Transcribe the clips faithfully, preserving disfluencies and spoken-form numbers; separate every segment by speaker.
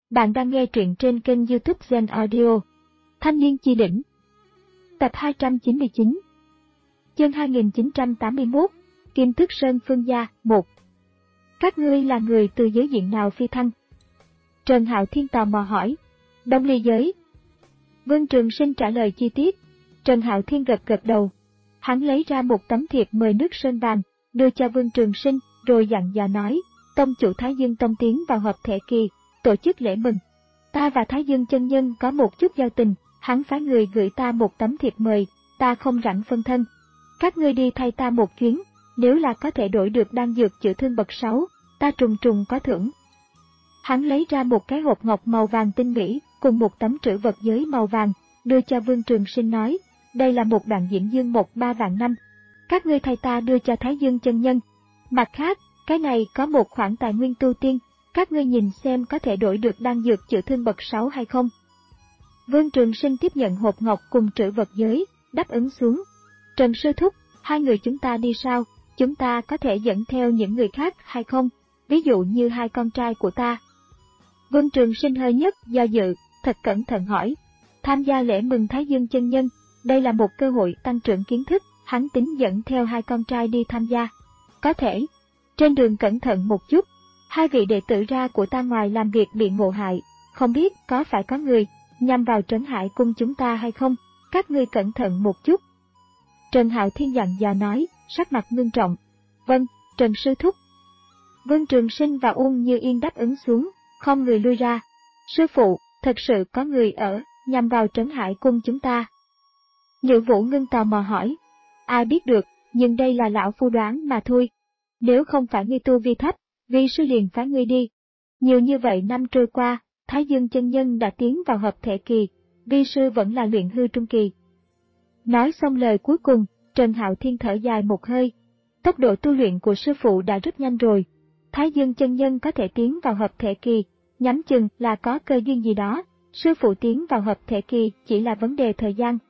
Speaker 1: Bạn đang nghe truyện trên kênh YouTube Zen Audio. Thanh niên chi đỉnh. Tập hai trăm chín mươi chín. Chương hai nghìn chín trăm tám mươi mốt. Kim Tước Sơn Phương Gia. một. Các ngươi là người từ giới diện nào phi thăng? Trần Hạo Thiên tò mò hỏi. Đông Ly giới. Vương Trường Sinh trả lời chi tiết. Trần Hạo Thiên gật gật đầu. Hắn lấy ra một tấm thiệp mời nước sơn vàng, đưa cho Vương Trường Sinh, rồi dặn dò nói, tông chủ Thái Dương Tông tiến vào hợp thể kỳ, tổ chức lễ mừng. Ta và Thái Dương chân nhân có một chút giao tình, hắn phái người gửi ta một tấm thiệp mời, ta không rảnh phân thân. Các ngươi đi thay ta một chuyến, nếu là có thể đổi được đan dược chữa thương bậc sáu, ta trùng trùng có thưởng. Hắn lấy ra một cái hộp ngọc màu vàng tinh mỹ, cùng một tấm trữ vật giới màu vàng, đưa cho Vương Trường Sinh nói, đây là một đoạn diễn dương một ba vạn năm. Các ngươi thay ta đưa cho Thái Dương chân nhân. Mặt khác, cái này có một khoản tài nguyên tu tiên, các ngươi nhìn xem có thể đổi được đan dược chữa thương bậc sáu hay không. Vương Trường Sinh tiếp nhận hộp ngọc cùng trữ vật giới, đáp ứng xuống. Trần sư thúc, hai người chúng ta đi sao? Chúng ta có thể dẫn theo những người khác hay không? Ví dụ như hai con trai của ta. Vương Trường Sinh hơi nhất do dự, thật cẩn thận hỏi. Tham gia lễ mừng Thái Dương chân nhân, đây là một cơ hội tăng trưởng kiến thức, hắn tính dẫn theo hai con trai đi tham gia. Có thể. Trên đường cẩn thận một chút. Hai vị đệ tử ra của ta ngoài làm việc bị ngộ hại, không biết có phải có người nhằm vào Trấn Hải cung chúng ta hay không, các ngươi cẩn thận một chút. Trần Hạo Thiên dặn dò nói, sắc mặt ngưng trọng. Vâng, Trần sư thúc. Vương Trường Sinh và Uông Như Yên đáp ứng xuống, không người lui ra. Sư phụ, thật sự có người ở, nhằm vào Trấn Hải cung chúng ta. Nhữ Vũ Ngưng tò mò hỏi. Ai biết được, nhưng đây là lão phu đoán mà thôi. Nếu không phải ngươi tu vi thấp, vi sư liền phái ngươi đi. Nhiều như vậy năm trôi qua, Thái Dương chân nhân đã tiến vào hợp thể kỳ, vi sư vẫn là luyện hư trung kỳ. Nói xong lời cuối cùng, Trần Hạo Thiên thở dài một hơi. Tốc độ tu luyện của sư phụ đã rất nhanh rồi. Thái Dương chân nhân có thể tiến vào hợp thể kỳ, nhắm chừng là có cơ duyên gì đó, sư phụ tiến vào hợp thể kỳ chỉ là vấn đề thời gian.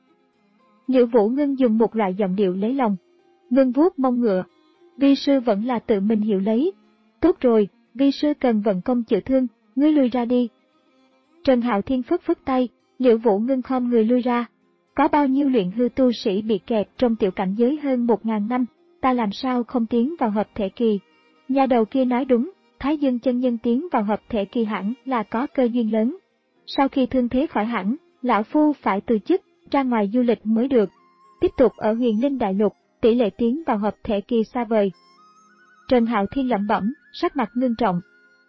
Speaker 1: Nhữ Vũ Ngưng dùng một loại giọng điệu lấy lòng. Ngưng vuốt mông ngựa. Vi sư vẫn là tự mình hiểu lấy. Tốt rồi, vi sư cần vận công chữa thương, ngươi lui ra đi. Trần Hạo Thiên phất phất tay, Liễu Vũ Ngưng khom người lui ra. Có bao nhiêu luyện hư tu sĩ bị kẹt trong tiểu cảnh giới hơn một ngàn năm, ta làm sao không tiến vào hợp thể kỳ. Nhà đầu kia nói đúng, Thái Dương chân nhân tiến vào hợp thể kỳ hẳn là có cơ duyên lớn. Sau khi thương thế khỏi hẳn, lão phu phải từ chức, ra ngoài du lịch mới được. Tiếp tục ở Huyền Linh Đại Lục, tỷ lệ tiến vào hợp thể kỳ xa vời. Trần Hạo Thiên lẩm bẩm, sắc mặt ngưng trọng.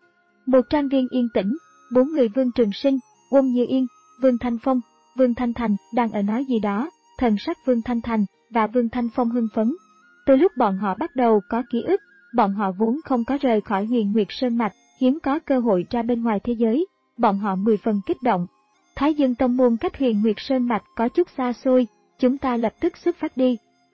Speaker 1: Một trang viên yên tĩnh, bốn người Vương Trường Sinh, Uông Như Yên, Vương Thanh Phong, Vương Thanh Thành đang ở nói gì đó, thần sắc Vương Thanh Thành và Vương Thanh Phong hưng phấn. Từ lúc bọn họ bắt đầu có ký ức, bọn họ vốn không có rời khỏi Huyền Nguyệt Sơn Mạch, hiếm có cơ hội ra bên ngoài thế giới, bọn họ mười phần kích động. Thái Dương Tông môn cách Huyền Nguyệt Sơn Mạch có chút xa xôi, chúng ta lập tức xuất phát đi.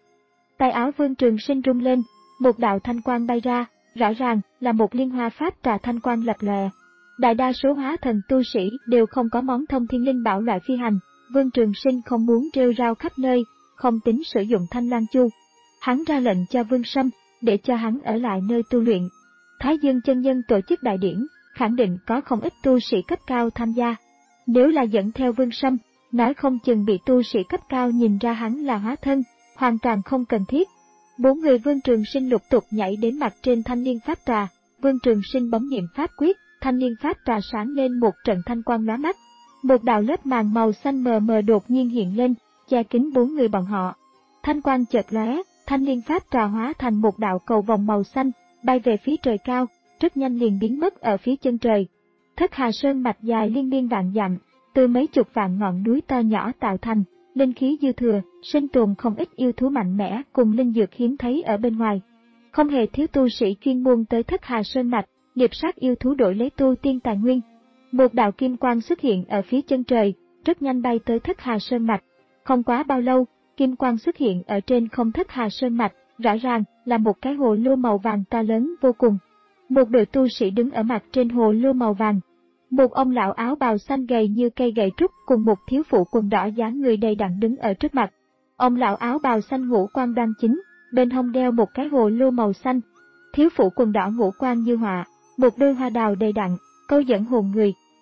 Speaker 1: Tay áo Vương Trường Sinh rung lên, một đạo thanh quang bay ra, rõ ràng là một liên hoa pháp trà thanh quang lập lòe. Đại đa số hóa thần tu sĩ đều không có món thông thiên linh bảo loại phi hành, Vương Trường Sinh không muốn rêu rao khắp nơi, không tính sử dụng thanh lan chu. Hắn ra lệnh cho Vương Sâm, để cho hắn ở lại nơi tu luyện. Thái Dương chân nhân tổ chức đại điển, khẳng định có không ít tu sĩ cấp cao tham gia. Nếu là dẫn theo Vương Sâm, nói không chừng bị tu sĩ cấp cao nhìn ra hắn là hóa thân, hoàn toàn không cần thiết. Bốn người Vương Trường Sinh lục tục nhảy đến mặt trên thanh liên pháp trà, Vương Trường Sinh bấm niệm pháp quyết, thanh liên pháp trà sáng lên một trận thanh quang lóa mắt. Một đạo lớp màng màu xanh mờ mờ đột nhiên hiện lên, che kín bốn người bọn họ. Thanh quang chợt lóe, thanh liên pháp trà hóa thành một đạo cầu vòng màu xanh, bay về phía trời cao, rất nhanh liền biến mất ở phía chân trời. Thất Hà Sơn mạch dài liên miên vạn dặm, từ mấy chục vạn ngọn núi to nhỏ tạo thành, linh khí dư thừa, sinh tồn không ít yêu thú mạnh mẽ cùng linh dược hiếm thấy ở bên ngoài. Không hề thiếu tu sĩ chuyên môn tới Thất Hà Sơn mạch, liệp sát yêu thú đổi lấy tu tiên tài nguyên. Một đạo kim quang xuất hiện ở phía chân trời, rất nhanh bay tới Thất Hà Sơn mạch. Không quá bao lâu, kim quang xuất hiện ở trên không Thất Hà Sơn mạch, rõ ràng là một cái hồ lô màu vàng to lớn vô cùng. Một đội tu sĩ đứng ở mặt trên hồ lô màu vàng. Một ông lão áo bào xanh gầy như cây gậy trúc cùng một thiếu phụ quần đỏ dáng người đầy đặn đứng ở trước mặt. Ông lão áo bào xanh ngũ quan đoan chính, bên hông đeo một cái hồ lô màu xanh. Thiếu phụ quần đỏ ngũ quan như họa, một đôi hoa đào đầy đặn, câu dẫn hồn người,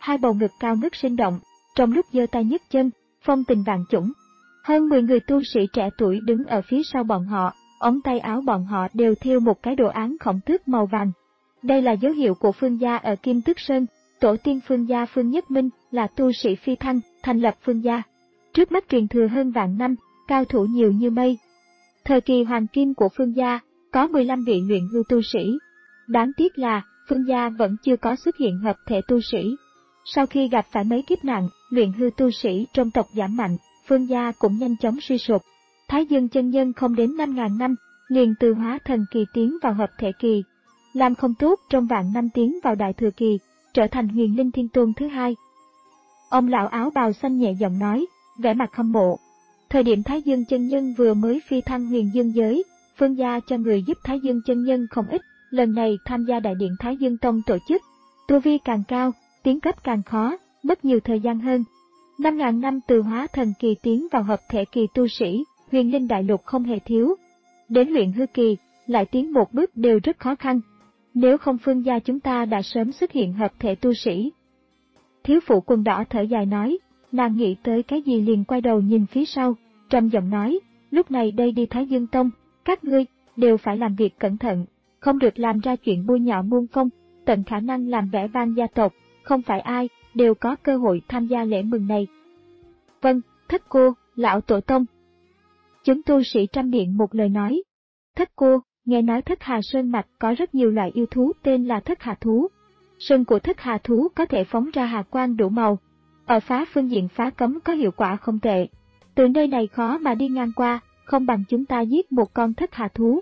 Speaker 1: hai bầu ngực cao ngất sinh động, trong lúc giơ tay nhấc chân, phong tình vạn chủng. Hơn mười người tu sĩ trẻ tuổi đứng ở phía sau bọn họ, ống tay áo bọn họ đều thêu một cái đồ án khổng tước màu vàng. Đây là dấu hiệu của Phương gia ở Kim Tước Sơn, tổ tiên Phương gia Phương Nhất Minh là tu sĩ phi thăng, thành lập Phương gia. Trước mắt truyền thừa hơn vạn năm, cao thủ nhiều như mây. Thời kỳ hoàng kim của Phương gia, có mười lăm vị luyện hư tu sĩ. Đáng tiếc là, Phương gia vẫn chưa có xuất hiện hợp thể tu sĩ. Sau khi gặp phải mấy kiếp nạn, luyện hư tu sĩ trong tộc giảm mạnh, Phương gia cũng nhanh chóng suy sụp. Thái Dương chân nhân không đến năm ngàn năm, liền từ hóa thần kỳ tiến vào hợp thể kỳ. Làm không tốt trong vạn năm tiến vào đại thừa kỳ, trở thành huyền linh thiên tôn thứ hai. Ông lão áo bào xanh nhẹ giọng nói, vẻ mặt hâm mộ. Thời điểm Thái Dương chân nhân vừa mới phi thăng huyền dương giới, Phương gia cho người giúp Thái Dương chân nhân không ít, lần này tham gia đại điện Thái Dương Tông tổ chức. Tu vi càng cao, tiến cấp càng khó, mất nhiều thời gian hơn. Năm ngàn năm từ hóa thần kỳ tiến vào hợp thể kỳ tu sĩ, huyền linh đại lục không hề thiếu. Đến luyện hư kỳ, lại tiến một bước đều rất khó khăn. Nếu không Phương gia chúng ta đã sớm xuất hiện hợp thể tu sĩ. Thiếu phụ quần đỏ thở dài nói, nàng nghĩ tới cái gì liền quay đầu nhìn phía sau, trầm giọng nói, lúc này đây đi Thái Dương Tông, các ngươi đều phải làm việc cẩn thận, không được làm ra chuyện bôi nhọ môn phong, tận khả năng làm vẻ vang gia tộc, không phải ai đều có cơ hội tham gia lễ mừng này. Vâng, thất cô, lão tổ tông. Chúng tu sĩ trăm miệng một lời nói. Thất cô, nghe nói Thất Hà Sơn mạch có rất nhiều loại yêu thú tên là Thất Hà thú. Sơn của Thất Hà thú có thể phóng ra hà quang đủ màu. Ở phá phương diện phá cấm có hiệu quả không tệ. Từ nơi này khó mà đi ngang qua, không bằng chúng ta giết một con Thất Hà thú.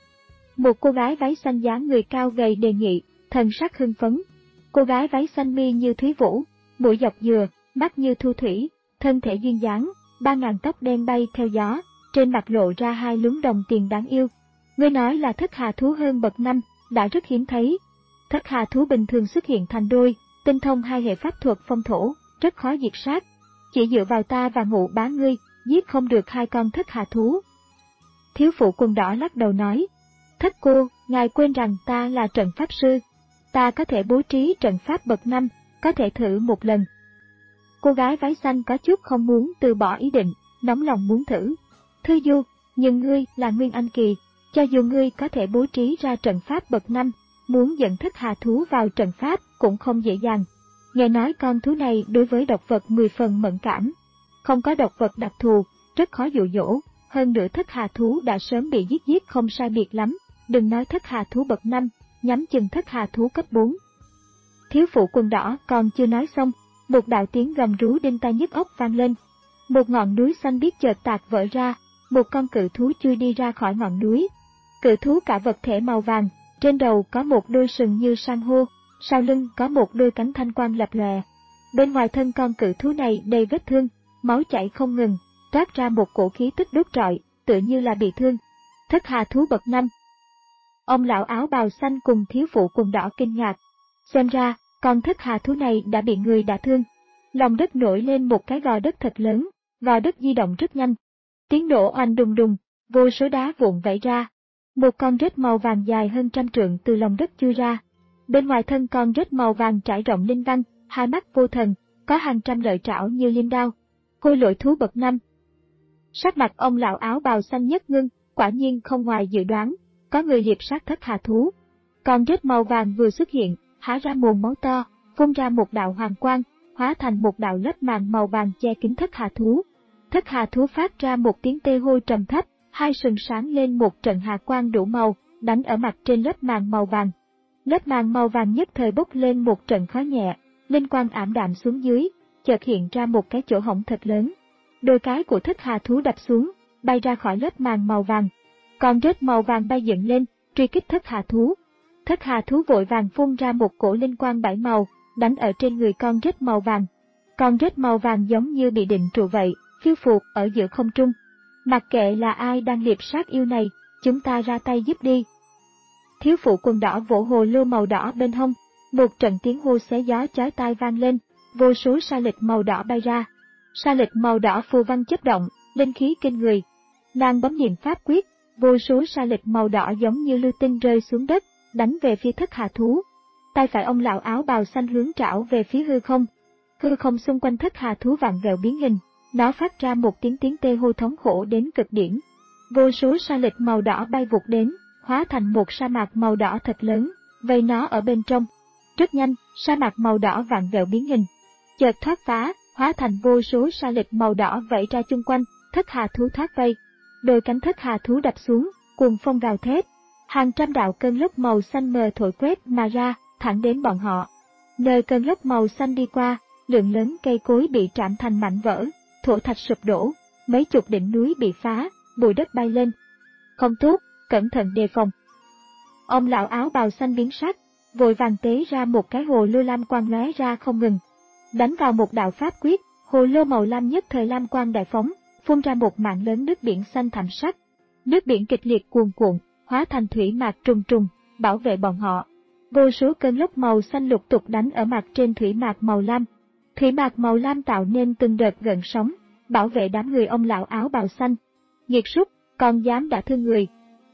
Speaker 1: Một cô gái váy xanh dáng người cao gầy đề nghị, thần sắc hưng phấn. Cô gái váy xanh mi như thúy vũ, mũi dọc dừa, mắt như thu thủy, thân thể duyên dáng, ba ngàn tóc đen bay theo gió, trên mặt lộ ra hai luống đồng tiền đáng yêu. Ngươi nói là Thất Hà thú hơn bậc năm, đã rất hiếm thấy. Thất Hà thú bình thường xuất hiện thành đôi, tinh thông hai hệ pháp thuật phong thổ, rất khó diệt sát. Chỉ dựa vào ta và Ngụ Bá ngươi, giết không được hai con Thất Hà thú. Thiếu phụ quần đỏ lắc đầu nói, thất cô, ngài quên rằng ta là trận pháp sư. Ta có thể bố trí trận pháp bậc năm, có thể thử một lần. Cô gái váy xanh có chút không muốn từ bỏ ý định, nóng lòng muốn thử. Thư Du, nhưng ngươi là Nguyên Anh Kỳ, cho dù ngươi có thể bố trí ra trận pháp bậc năm, muốn dẫn Thất Hà thú vào trận pháp cũng không dễ dàng. Nghe nói con thú này đối với độc vật mười phần mẫn cảm. Không có độc vật đặc thù, rất khó dụ dỗ, hơn nữa Thất Hà thú đã sớm bị giết giết không sai biệt lắm, đừng nói Thất Hà thú bậc năm, nhắm chừng Thất Hà thú cấp bốn. Thiếu phụ quần đỏ còn chưa nói xong, một đạo tiếng gầm rú đinh tai nhức óc vang lên. Một ngọn núi xanh biếc chợt tạc vỡ ra, một con cự thú chui đi ra khỏi ngọn núi. Cự thú cả vật thể màu vàng, trên đầu có một đôi sừng như san hô, sau lưng có một đôi cánh thanh quang lập lòe. Bên ngoài thân con cự thú này đầy vết thương, máu chảy không ngừng, toát ra một cổ khí tức đốt trọi, tựa như là bị thương. Thất Hà thú bậc năm. Ông lão áo bào xanh cùng thiếu phụ quần đỏ kinh ngạc. Xem ra, con Thất Hà thú này đã bị người đả thương. Lòng đất nổi lên một cái gò đất thật lớn, gò đất di động rất nhanh. Tiếng nổ oanh đùng đùng, vô số đá vụn vẩy ra. Một con rết màu vàng dài hơn trăm trượng từ lòng đất chui ra. Bên ngoài thân con rết màu vàng trải rộng linh văn, hai mắt vô thần, có hàng trăm lợi trảo như liêm đao. Khôi lỗi thú bậc năm. Sắc mặt ông lão áo bào xanh nhất ngưng, quả nhiên không ngoài dự đoán, có người liệp sát Thất Hà thú. Con rết màu vàng vừa xuất hiện, há ra mồm máu to, phun ra một đạo hoàng quang, hóa thành một đạo lớp màng màu vàng che kín Thất Hà thú. Thất Hà thú phát ra một tiếng tê hô trầm thấp, hai sừng sáng lên một trận hà quang đủ màu, đánh ở mặt trên lớp màng màu vàng. Lớp màng màu vàng nhất thời bốc lên một trận khói nhẹ, linh quang ảm đạm xuống dưới, chợt hiện ra một cái chỗ hổng thật lớn. Đôi cái của Thất Hà thú đập xuống, bay ra khỏi lớp màng màu vàng. Con rết màu vàng bay dựng lên, truy kích Thất Hà thú. Thất Hà thú vội vàng phun ra một cổ linh quang bảy màu, đánh ở trên người con rết màu vàng. Con rết màu vàng giống như bị định trụ vậy, phiêu phù ở giữa không trung. Mặc kệ là ai đang liệp sát yêu này, chúng ta ra tay giúp đi. Thiếu phụ quần đỏ vỗ hồ lô màu đỏ bên hông, một trận tiếng hô xé gió chói tai vang lên, vô số sa lịch màu đỏ bay ra. Sa lịch màu đỏ phù văn chớp động, linh khí kinh người. Nàng bấm niệm pháp quyết, vô số sa lịch màu đỏ giống như lưu tinh rơi xuống đất, đánh về phía Thất Hà thú. Tay phải ông lão áo bào xanh hướng trảo về phía hư không, hư không xung quanh thất hà thú vặn vẹo biến hình, nó phát ra một tiếng tiếng tê hô thống khổ đến cực điểm. Vô số sa lịch màu đỏ bay vụt đến, hóa thành một sa mạc màu đỏ thật lớn, vây nó ở bên trong. Rất nhanh, sa mạc màu đỏ vặn vẹo biến hình, chợt thoát phá, hóa thành vô số sa lịch màu đỏ vẫy ra chung quanh, thất hà thú thoát vây. Đôi cánh thất hà thú đập xuống, cuồng phong gào thét, hàng trăm đạo cơn lốc màu xanh mờ thổi quét mà ra, thẳng đến bọn họ. Nơi cơn lốc màu xanh đi qua, lượng lớn cây cối bị trảm thành mảnh vỡ, thổ thạch sụp đổ, mấy chục đỉnh núi bị phá, bụi đất bay lên. Không tốt, cẩn thận đề phòng. Ông lão áo bào xanh biến sắc, vội vàng tế ra một cái hồ lô lam quang lóe ra không ngừng, đánh vào một đạo pháp quyết, hồ lô màu lam nhất thời lam quang đại phóng, phun ra một mảng lớn nước biển xanh thẳm sắc. Nước biển kịch liệt cuồn cuộn, hóa thành thủy mạc trùng trùng, bảo vệ bọn họ. Vô số cơn lốc màu xanh lục tục đánh ở mặt trên thủy mạc màu lam. Thủy mạc màu lam tạo nên từng đợt gợn sóng, bảo vệ đám người ông lão áo bào xanh. Nghiệt súc, còn dám đả thương người.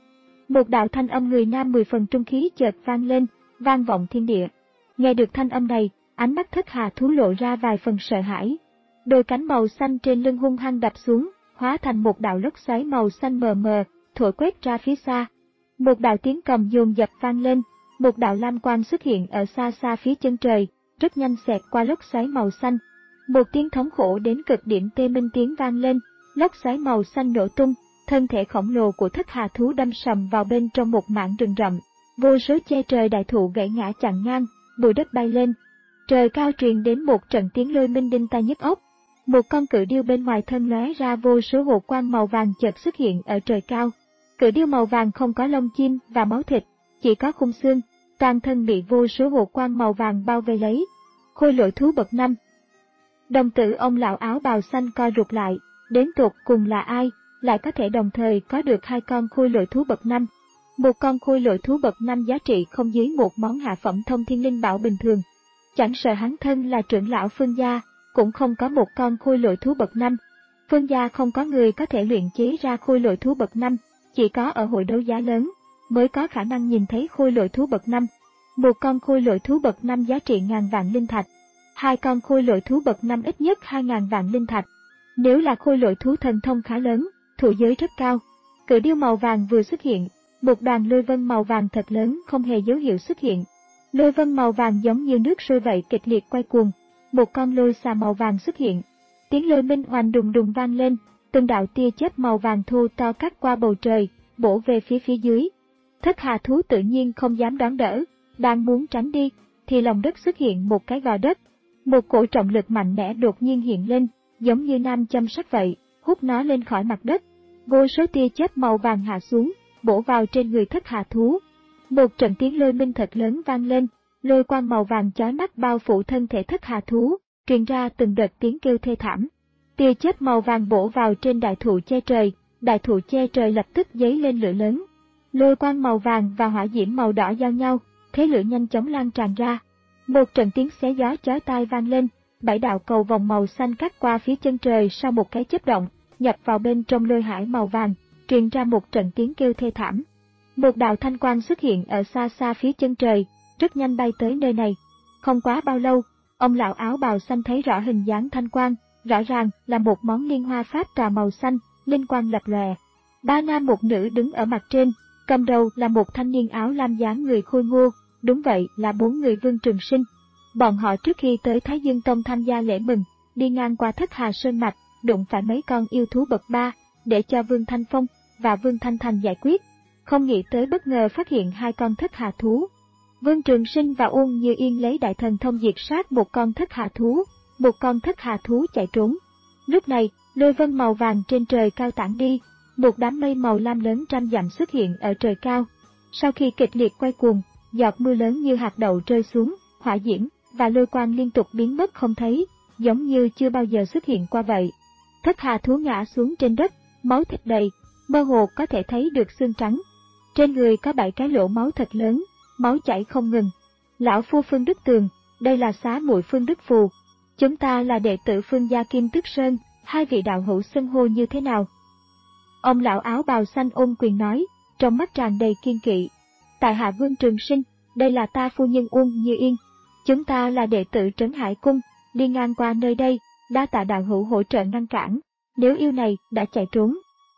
Speaker 1: Một đạo thanh âm người nam mười phần trung khí chợt vang lên, vang vọng thiên địa. Nghe được thanh âm này, ánh mắt thất hà thú lộ ra vài phần sợ hãi. Đôi cánh màu xanh trên lưng hung hăng đập xuống, hóa thành một đạo lốc xoáy màu xanh mờ mờ, thổi quét ra phía xa. Một đạo tiếng cầm dồn dập vang lên, một đạo lam quang xuất hiện ở xa xa phía chân trời, rất nhanh xẹt qua lốc xoáy màu xanh. Một tiếng thống khổ đến cực điểm tê minh tiếng vang lên, lốc xoáy màu xanh nổ tung, thân thể khổng lồ của thất hà thú đâm sầm vào bên trong một mảng rừng rậm. Vô số che trời đại thụ gãy ngã chặn ngang, bụi đất bay lên. Trời cao truyền đến một trận tiếng lôi minh đinh tai nhức óc. Một con cự điêu bên ngoài thân lóe ra vô số hồ quang màu vàng chợt xuất hiện ở trời cao. Cự điêu màu vàng không có lông chim và máu thịt, chỉ có khung xương, toàn thân bị vô số hồ quang màu vàng bao vây lấy. Khôi lỗi thú bậc năm. Đồng tử ông lão áo bào xanh co rụt lại, đến tột cùng là ai, lại có thể đồng thời có được hai con khôi lỗi thú bậc năm. Một con khôi lỗi thú bậc năm giá trị không dưới một món hạ phẩm thông thiên linh bảo bình thường. Chẳng sợ hắn thân là trưởng lão Phương gia, cũng không có một con khôi lỗi thú bậc năm. Phương gia không có người có thể luyện chế ra khôi lỗi thú bậc năm, chỉ có ở hội đấu giá lớn mới có khả năng nhìn thấy khôi lỗi thú bậc năm. Một con khôi lỗi thú bậc năm giá trị ngàn vạn linh thạch, hai con khôi lỗi thú bậc năm ít nhất hai ngàn vạn linh thạch. Nếu là khôi lỗi thú thần thông khá lớn, thụ giới rất cao. Cự điêu màu vàng vừa xuất hiện, một đoàn lôi vân màu vàng thật lớn không hề dấu hiệu xuất hiện. Lôi vân màu vàng giống như nước sôi vậy kịch liệt quay cuồng. Một con lôi xà màu vàng xuất hiện. Tiếng lôi minh oanh đùng đùng vang lên, từng đạo tia chớp màu vàng thô to cắt qua bầu trời, bổ về phía phía dưới. Thất hà thú tự nhiên không dám đón đỡ, đang muốn tránh đi, thì lòng đất xuất hiện một cái gò đất. Một cổ trọng lực mạnh mẽ đột nhiên hiện lên, giống như nam châm sắt vậy, hút nó lên khỏi mặt đất. Vô số tia chớp màu vàng hạ xuống, bổ vào trên người thất hà thú. Một trận tiếng lôi minh thật lớn vang lên, lôi quang màu vàng chói mắt bao phủ thân thể thất hà thú, truyền ra từng đợt tiếng kêu thê thảm. Tia chớp màu vàng bổ vào trên đại thụ che trời, đại thụ che trời lập tức giấy lên lửa lớn. Lôi quang màu vàng và hỏa diễm màu đỏ giao nhau, thế lửa nhanh chóng lan tràn ra. Một trận tiếng xé gió chói tai vang lên, bảy đạo cầu vòng màu xanh cắt qua phía chân trời sau một cái chớp động, nhập vào bên trong lôi hải màu vàng, truyền ra một trận tiếng kêu thê thảm. Một đạo thanh quang xuất hiện ở xa xa phía chân trời, rất nhanh bay tới nơi này. Không quá bao lâu, ông lão áo bào xanh thấy rõ hình dáng thanh quang, rõ ràng là một món liên hoa pháp trà màu xanh, linh quang lập lòe. Ba nam một nữ đứng ở mặt trên, cầm đầu là một thanh niên áo lam dáng người khôi ngô, đúng vậy là bốn người Vương Trường Sinh. Bọn họ trước khi tới Thái Dương Tông tham gia lễ mừng, đi ngang qua Thất Hà Sơn Mạch, đụng phải mấy con yêu thú bậc ba, để cho Vương Thanh Phong và Vương Thanh Thành giải quyết. Không nghĩ tới bất ngờ phát hiện hai con thất hà thú. Vương Trường Sinh và Uông Như Yên lấy đại thần thông diệt sát một con thất hà thú, một con thất hà thú chạy trốn. Lúc này, lôi vân màu vàng trên trời cao tản đi, một đám mây màu lam lớn trăm dặm xuất hiện ở trời cao. Sau khi kịch liệt quay cuồng, giọt mưa lớn như hạt đậu rơi xuống, hỏa diễm và lôi quang liên tục biến mất không thấy, giống như chưa bao giờ xuất hiện qua vậy. Thất hà thú ngã xuống trên đất, máu thịt đầy, mơ hồ có thể thấy được xương trắng. Trên người có bảy cái lỗ máu thật lớn, máu chảy không ngừng. Lão phu Phương Đức Tường, đây là xá muội Phương Đức Phù. Chúng ta là đệ tử Phương gia Kim Tức Sơn, hai vị đạo hữu xưng hô như thế nào? Ông lão áo bào xanh ôm quyền nói, trong mắt tràn đầy kiên kỵ. Tại hạ Vương Trường Sinh, đây là ta phu nhân Uông Như Yên. Chúng ta là đệ tử Trấn Hải Cung, đi ngang qua nơi đây, đa tạ đạo hữu hỗ trợ ngăn cản, nếu yêu này đã chạy trốn.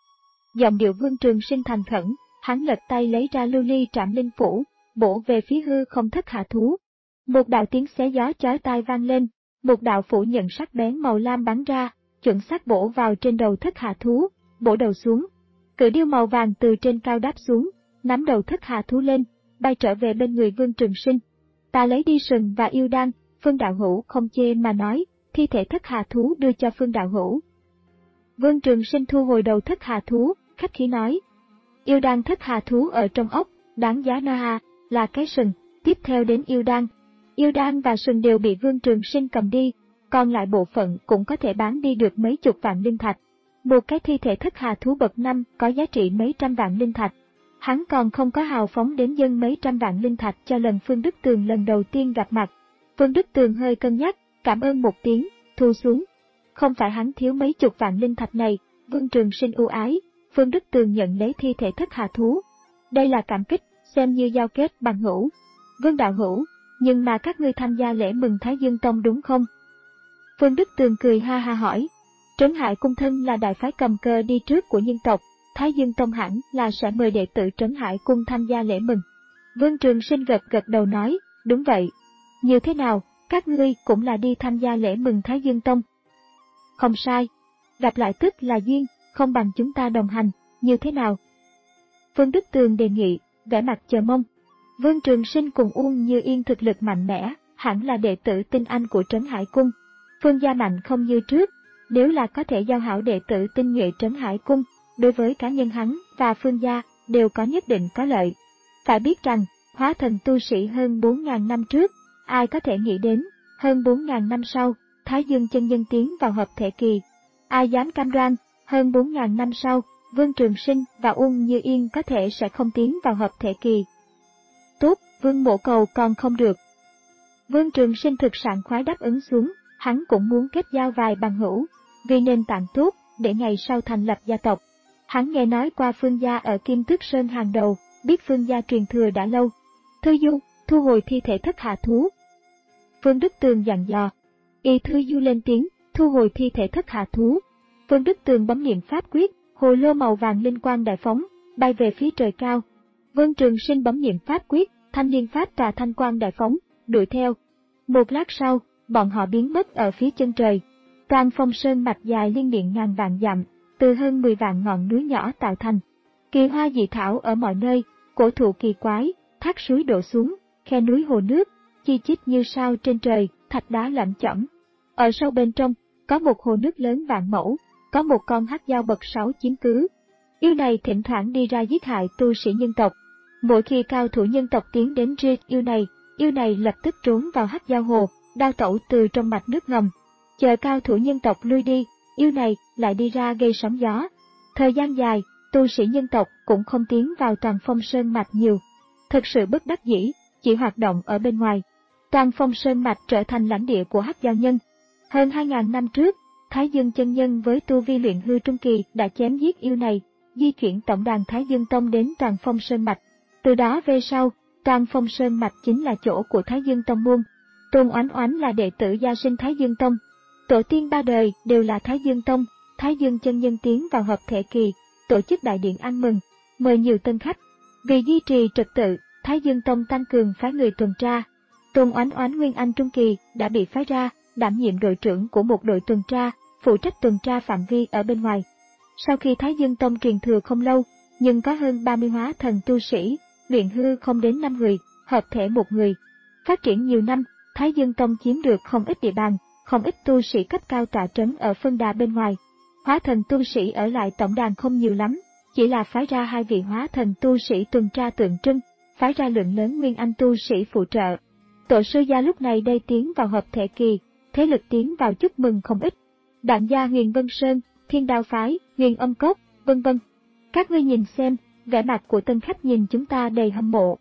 Speaker 1: Giọng điệu Vương Trường Sinh thành khẩn, hắn lật tay lấy ra lưu ly trảm linh phủ, bổ về phía hư không thất hạ thú. Một đạo tiếng xé gió chói tai vang lên, một đạo phủ nhận sắc bén màu lam bắn ra, chuẩn xác bổ vào trên đầu thất hạ thú, bổ đầu xuống. Cự điêu màu vàng từ trên cao đáp xuống, nắm đầu thất hạ thú lên, bay trở về bên người Vương Trường Sinh. Ta lấy đi sừng và yêu đan, Phương đạo hữu không chê mà nói, thi thể thất hà thú đưa cho Phương đạo hữu. Vương Trường Sinh thu hồi đầu thất hà thú, khách khí nói. Yêu đan thất hà thú ở trong ốc, đáng giá na ha, là cái sừng, tiếp theo đến yêu đan. Yêu đan và sừng đều bị Vương Trường Sinh cầm đi, còn lại bộ phận cũng có thể bán đi được mấy chục vạn linh thạch. Một cái thi thể thất hà thú bậc năm có giá trị mấy trăm vạn linh thạch. Hắn còn không có hào phóng đến dâng mấy trăm vạn linh thạch cho lần Phương Đức Tường lần đầu tiên gặp mặt. Phương Đức Tường hơi cân nhắc, cảm ơn một tiếng, thu xuống. Không phải hắn thiếu mấy chục vạn linh thạch này, Vương Trường Sinh ưu ái, Phương Đức Tường nhận lấy thi thể thất hà thú. Đây là cảm kích, xem như giao kết bằng hữu. Vương đạo hữu, nhưng mà các ngươi tham gia lễ mừng Thái Dương Tông đúng không? Phương Đức Tường cười ha ha hỏi. Trấn Hải Cung thân là đại phái cầm cờ đi trước của nhân tộc, Thái Dương Tông hẳn là sẽ mời đệ tử Trấn Hải Cung tham gia lễ mừng. Vương Trường Sinh gật gật đầu nói, đúng vậy. Như thế nào, các ngươi cũng là đi tham gia lễ mừng Thái Dương Tông? Không sai. Gặp lại tức là duyên, không bằng chúng ta đồng hành, như thế nào? Phương Đức Tường đề nghị, vẻ mặt chờ mong. Vương Trường Sinh cùng Uông Như Yên thực lực mạnh mẽ, hẳn là đệ tử tinh anh của Trấn Hải Cung. Phương gia mạnh không như trước, nếu là có thể giao hảo đệ tử tinh nhuệ Trấn Hải Cung, đối với cá nhân hắn và Phương gia đều có nhất định có lợi. Phải biết rằng, hóa thần tu sĩ hơn bốn nghìn năm trước, ai có thể nghĩ đến, hơn bốn nghìn năm sau, Thái Dương chân nhân tiến vào hợp thể kỳ. Ai dám cam đoan, hơn bốn nghìn năm sau, Vương Trường Sinh và Uông Như Yên có thể sẽ không tiến vào hợp thể kỳ. Tốt, Vương mộ cầu còn không được. Vương Trường Sinh thực sảng khoái đáp ứng xuống, hắn cũng muốn kết giao vài bằng hữu, vì nền tảng tốt, để ngày sau thành lập gia tộc. Hắn nghe nói qua Phương gia ở Kim Tước Sơn hàng đầu, biết Phương gia truyền thừa đã lâu. Thư Du, thu hồi thi thể thất hạ thú. Phương Đức Tường dặn dò. Y Thư Du lên tiếng, thu hồi thi thể thất hạ thú. Phương Đức Tường bấm niệm pháp quyết, hồ lô màu vàng linh quang đại phóng, bay về phía trời cao. Vương Trường Sinh bấm niệm pháp quyết, thanh liên pháp tà thanh quang đại phóng, đuổi theo. Một lát sau, bọn họ biến mất ở phía chân trời. Toàn phong sơn mạch dài liên miệng ngàn vạn dặm, từ hơn mười vạn ngọn núi nhỏ tạo thành. Kỳ hoa dị thảo ở mọi nơi, cổ thụ kỳ quái, thác suối đổ xuống, khe núi hồ nước, chi chít như sao trên trời, thạch đá lởm chởm. Ở sâu bên trong, có một hồ nước lớn vạn mẫu, có một con hắc dao bậc sáu chiếm cứ. Yêu này thỉnh thoảng đi ra giết hại tu sĩ nhân tộc. Mỗi khi cao thủ nhân tộc tiến đến giết yêu này, yêu này lập tức trốn vào hắc dao hồ, đao tẩu từ trong mạch nước ngầm. Chờ cao thủ nhân tộc lui đi, yêu này lại đi ra gây sóng gió. Thời gian dài, tu sĩ nhân tộc cũng không tiến vào Toàn Phong Sơn Mạch nhiều. Thực sự bất đắc dĩ, chỉ hoạt động ở bên ngoài. Toàn Phong Sơn Mạch trở thành lãnh địa của hắc dao nhân. Hơn hai nghìn năm trước, Thái Dương chân nhân với tu vi luyện hư trung kỳ đã chém giết yêu này, di chuyển tổng đàn Thái Dương Tông đến Toàn Phong Sơn Mạch. Từ đó về sau, Toàn Phong Sơn Mạch chính là chỗ của Thái Dương Tông môn. Tôn Oánh Oánh là đệ tử gia sinh Thái Dương Tông. Tổ tiên ba đời đều là Thái Dương Tông. Thái Dương chân nhân tiến vào hợp thể kỳ, tổ chức đại điện ăn mừng, mời nhiều tân khách. Vì duy trì trật tự, Thái Dương Tông tăng cường phái người tuần tra. Tôn Oánh Oánh Nguyên Anh trung kỳ đã bị phái ra, đảm nhiệm đội trưởng của một đội tuần tra, phụ trách tuần tra phạm vi ở bên ngoài. Sau khi Thái Dương Tông truyền thừa không lâu, nhưng có hơn ba mươi hóa thần tu sĩ, luyện hư không đến năm người, hợp thể một người. Phát triển nhiều năm, Thái Dương Tông chiếm được không ít địa bàn, không ít tu sĩ cấp cao tọa trấn ở phân đà bên ngoài. Hóa thần tu sĩ ở lại tổng đàn không nhiều lắm, chỉ là phái ra hai vị hóa thần tu sĩ tuần tra tượng trưng, phái ra lượng lớn nguyên anh tu sĩ phụ trợ. Tổ sư gia lúc này đây tiến vào hợp thể kỳ, thế lực tiến vào chúc mừng không ít. Đặng gia Huyền Vân Sơn, Thiên Đao Phái, Huyền Âm Cốc, vân vân. Các ngươi nhìn xem, vẻ mặt của tân khách nhìn chúng ta đầy hâm mộ.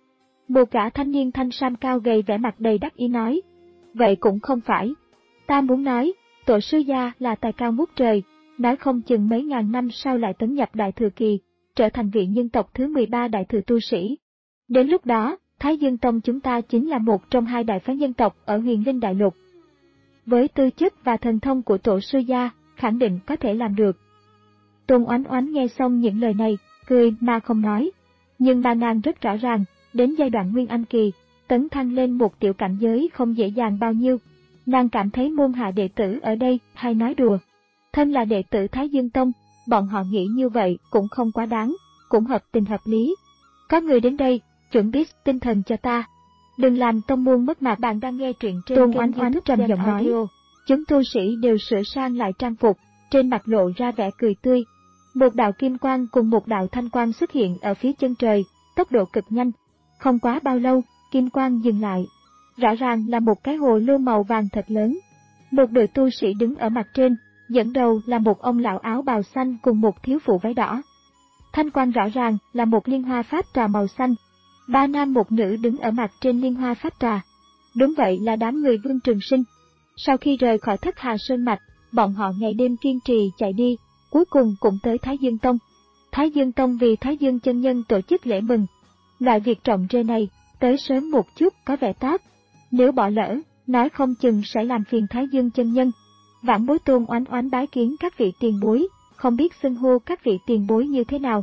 Speaker 1: Một gã thanh niên thanh sam cao gầy vẻ mặt đầy đắc ý nói. Vậy cũng không phải. Ta muốn nói, tổ sư gia là tài cao ngút trời, nói không chừng mấy ngàn năm sau lại tấn nhập đại thừa kỳ, trở thành vị nhân tộc thứ mười ba đại thừa tu sĩ. Đến lúc đó, Thái Dương Tông chúng ta chính là một trong hai đại phái nhân tộc ở Huyền Linh Đại Lục. với tư chất và thần thông của tổ sư gia, khẳng định có thể làm được. Tôn Oánh Oánh nghe xong những lời này, cười mà không nói. Nhưng bà nàng rất rõ ràng, đến giai đoạn Nguyên Anh kỳ, tấn thăng lên một tiểu cảnh giới không dễ dàng bao nhiêu. Nàng cảm thấy môn hạ đệ tử ở đây hay nói đùa. Thân là đệ tử Thái Dương Tông, bọn họ nghĩ như vậy cũng không quá đáng, cũng hợp tình hợp lý. Có người đến đây, chuẩn bị tinh thần cho ta. Đừng làm tông môn mất mặt. Bạn đang nghe truyện trên Tôn Oánh Oánh trầm giọng nói. Chúng tu sĩ đều sửa sang lại trang phục, trên mặt lộ ra vẻ cười tươi. Một đạo kim quang cùng một đạo thanh quang xuất hiện ở phía chân trời, tốc độ cực nhanh. Không quá bao lâu, kim quang dừng lại. Rõ ràng là một cái hồ lô màu vàng thật lớn. Một đội tu sĩ đứng ở mặt trên, dẫn đầu là một ông lão áo bào xanh cùng một thiếu phụ váy đỏ. Thanh quang rõ ràng là một liên hoa pháp trà màu xanh. Ba nam một nữ đứng ở mặt trên liên hoa pháp trà. Đúng vậy là đám người Vương Trường Sinh. Sau khi rời khỏi Thất Hà Sơn Mạch, bọn họ ngày đêm kiên trì chạy đi, cuối cùng cũng tới Thái Dương Tông. Thái Dương Tông vì Thái Dương chân nhân tổ chức lễ mừng. Loại việc trọng rê này, tới sớm một chút có vẻ tốt. Nếu bỏ lỡ, nói không chừng sẽ làm phiền Thái Dương chân nhân. Vãn bối Tôn Oánh Oánh bái kiến các vị tiền bối, không biết xưng hô các vị tiền bối như thế nào.